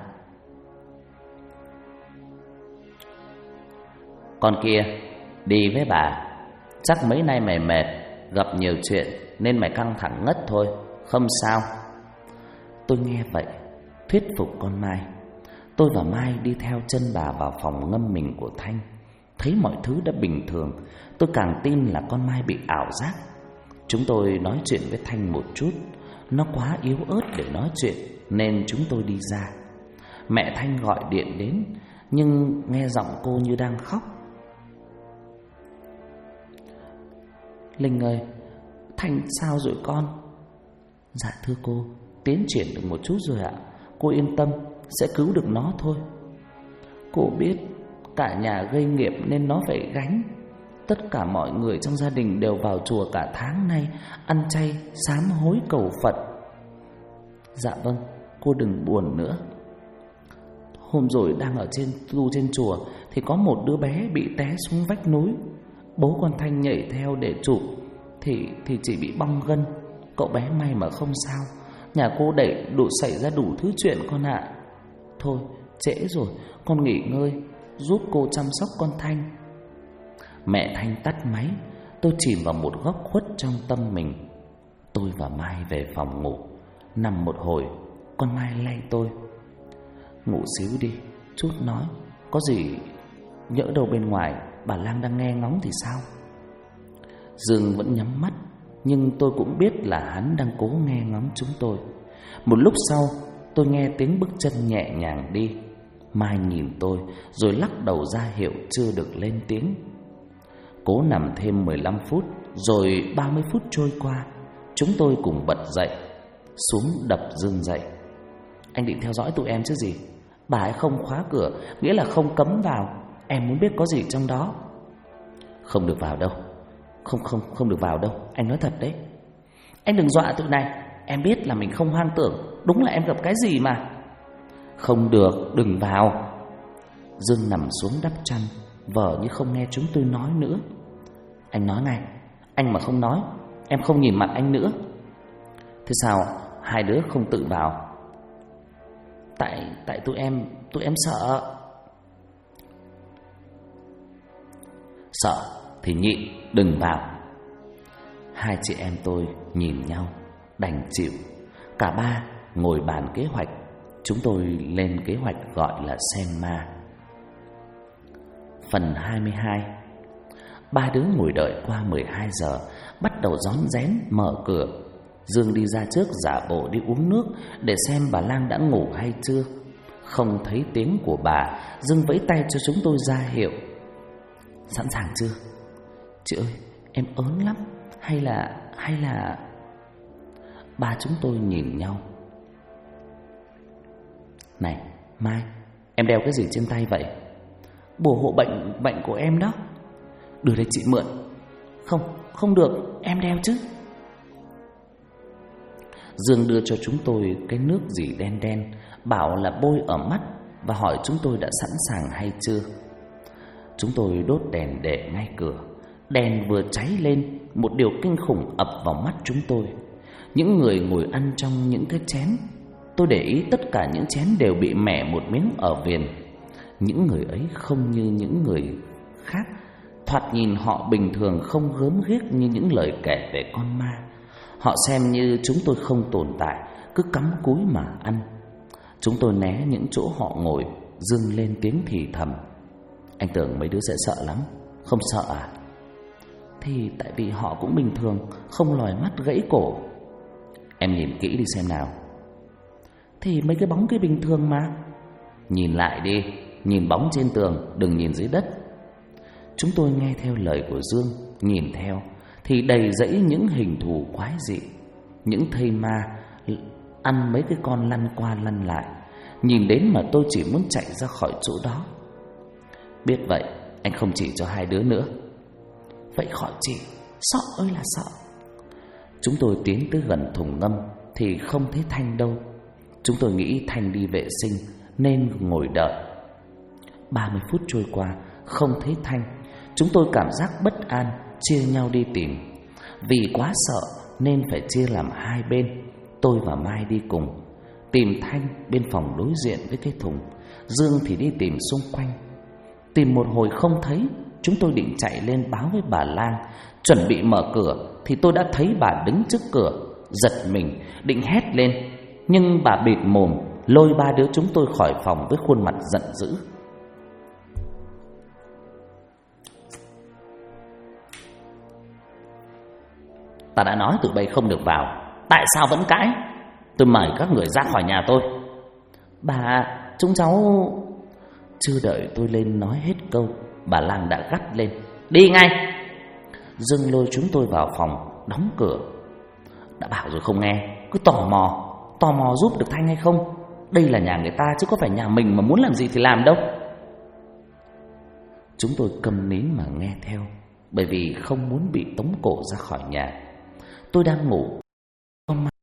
Con kia, đi với bà. Chắc mấy nay mày mệt, gặp nhiều chuyện nên mày căng thẳng ngất thôi. Không sao. Tôi nghe vậy, thuyết phục con Mai. Tôi và Mai đi theo chân bà vào phòng ngâm mình của Thanh. Thấy mọi thứ đã bình thường, tôi càng tin là con Mai bị ảo giác. Chúng tôi nói chuyện với Thanh một chút. Nó quá yếu ớt để nói chuyện nên chúng tôi đi ra. Mẹ Thanh gọi điện đến, nhưng nghe giọng cô như đang khóc. Linh ơi, Thanh sao rồi con? Dạ thưa cô, tiến triển được một chút rồi ạ. Cô yên tâm, sẽ cứu được nó thôi. Cô biết cả nhà gây nghiệp nên nó phải gánh. Tất cả mọi người trong gia đình đều vào chùa cả tháng nay, ăn chay, sám hối cầu Phật. Dạ vâng, cô đừng buồn nữa. Hôm rồi đang ở trên chùa thì có một đứa bé bị té xuống vách núi. Bố con Thanh nhảy theo để chụp thì chỉ bị bong gân. Cậu bé may mà không sao. Nhà cô đẩy xảy ra đủ thứ chuyện con ạ. Thôi trễ rồi, con nghỉ ngơi, giúp cô chăm sóc con Thanh. Mẹ Thanh tắt máy. Tôi chìm vào một góc khuất trong tâm mình. Tôi và Mai về phòng ngủ. Nằm một hồi, con Mai lay tôi. Ngủ xíu đi, chút nói. Có gì nhỡ đâu bên ngoài bà Lang đang nghe ngóng thì sao? Dương vẫn nhắm mắt, nhưng tôi cũng biết là hắn đang cố nghe ngóng chúng tôi. Một lúc sau, tôi nghe tiếng bước chân nhẹ nhàng đi. Mai nhìn tôi rồi lắc đầu ra hiệu chưa được lên tiếng. Cố nằm thêm 15 phút, rồi 30 phút trôi qua. Chúng tôi cùng bật dậy, xuống đập Dương dậy. Anh định theo dõi tụi em chứ gì? Bà ấy không khóa cửa, nghĩa là không cấm vào. Em muốn biết có gì trong đó. Không được vào đâu. Không được vào đâu, anh nói thật đấy. Anh đừng dọa tụi này. Em biết là mình không hoang tưởng. Đúng là em gặp cái gì mà. Không được, đừng vào. Dương nằm xuống đắp chăn, vờ như không nghe chúng tôi nói nữa. Anh nói ngay. Anh mà không nói, em không nhìn mặt anh nữa. Thế sao hai đứa không tự vào? Tại tụi em sợ. Sợ thì nhịn, đừng vào. Hai chị em tôi nhìn nhau, đành chịu. Cả ba ngồi bàn kế hoạch. Chúng tôi lên kế hoạch gọi là xem ma. Phần 22. Ba đứa ngồi đợi qua 12 giờ, bắt đầu rón rén mở cửa. Dương đi ra trước giả bộ đi uống nước để xem bà Lang đã ngủ hay chưa. Không thấy tiếng của bà, Dương vẫy tay cho chúng tôi ra hiệu. Sẵn sàng chưa? Chị ơi, em ớn lắm. Hay là... Ba chúng tôi nhìn nhau. Này, Mai, em đeo cái gì trên tay vậy? Bùa hộ bệnh của em đó. Đưa đây chị mượn. Không được, em đeo chứ. Dương đưa cho chúng tôi cái nước gì đen đen, bảo là bôi ở mắt và hỏi chúng tôi đã sẵn sàng hay chưa. Chúng tôi đốt đèn để ngay cửa. Đèn vừa cháy lên, một điều kinh khủng ập vào mắt chúng tôi. Những người ngồi ăn trong những cái chén. Tôi để ý tất cả những chén đều bị mẻ một miếng ở viền. Những người ấy không như những người khác. Thoạt nhìn họ bình thường, không gớm ghiếc như những lời kể về con ma. Họ xem như chúng tôi không tồn tại, cứ cắm cúi mà ăn. Chúng tôi né những chỗ họ ngồi. Dương lên tiếng thì thầm. Anh tưởng mấy đứa sẽ sợ lắm. Không sợ à? Thì tại vì họ cũng bình thường, không lòi mắt gãy cổ. Em nhìn kỹ đi xem nào. Thì mấy cái bóng kia bình thường mà. Nhìn lại đi, nhìn bóng trên tường, đừng nhìn dưới đất. Chúng tôi nghe theo lời của Dương, nhìn theo thì đầy rẫy những hình thù quái dị. Những thây ma ăn mấy cái con lăn qua lăn lại. Nhìn đến mà tôi chỉ muốn chạy ra khỏi chỗ đó. Biết vậy, anh không chỉ cho hai đứa nữa. Vậy khỏi chỉ, sợ ơi là sợ. Chúng tôi tiến tới gần thùng ngâm thì không thấy Thanh đâu. Chúng tôi nghĩ Thanh đi vệ sinh nên ngồi đợi. 30 phút trôi qua không thấy Thanh. Chúng tôi cảm giác bất an, chia nhau đi tìm. Vì quá sợ nên phải chia làm hai bên. Tôi và Mai đi cùng, tìm Thanh bên phòng đối diện với cái thùng. Dương thì đi tìm xung quanh. Tìm một hồi không thấy, chúng tôi định chạy lên báo với bà Lang. Chuẩn bị mở cửa thì tôi đã thấy bà đứng trước cửa. Giật mình định hét lên, nhưng bà bịt mồm, lôi ba đứa chúng tôi khỏi phòng với khuôn mặt giận dữ. Ta đã nói tụi bay không được vào, tại sao vẫn cãi? Tôi mời các người ra khỏi nhà tôi. Bà, chúng cháu... Chưa đợi tôi lên nói hết câu, bà Lang đã gắt lên: đi ngay! Dương lôi chúng tôi vào phòng, đóng cửa. Đã bảo rồi không nghe, cứ tò mò giúp được Thanh hay không? Đây là nhà người ta chứ có phải nhà mình, mà muốn làm gì thì làm đâu. Chúng tôi câm nín mà nghe theo, bởi vì không muốn bị tống cổ ra khỏi nhà. Tôi đang ngủ,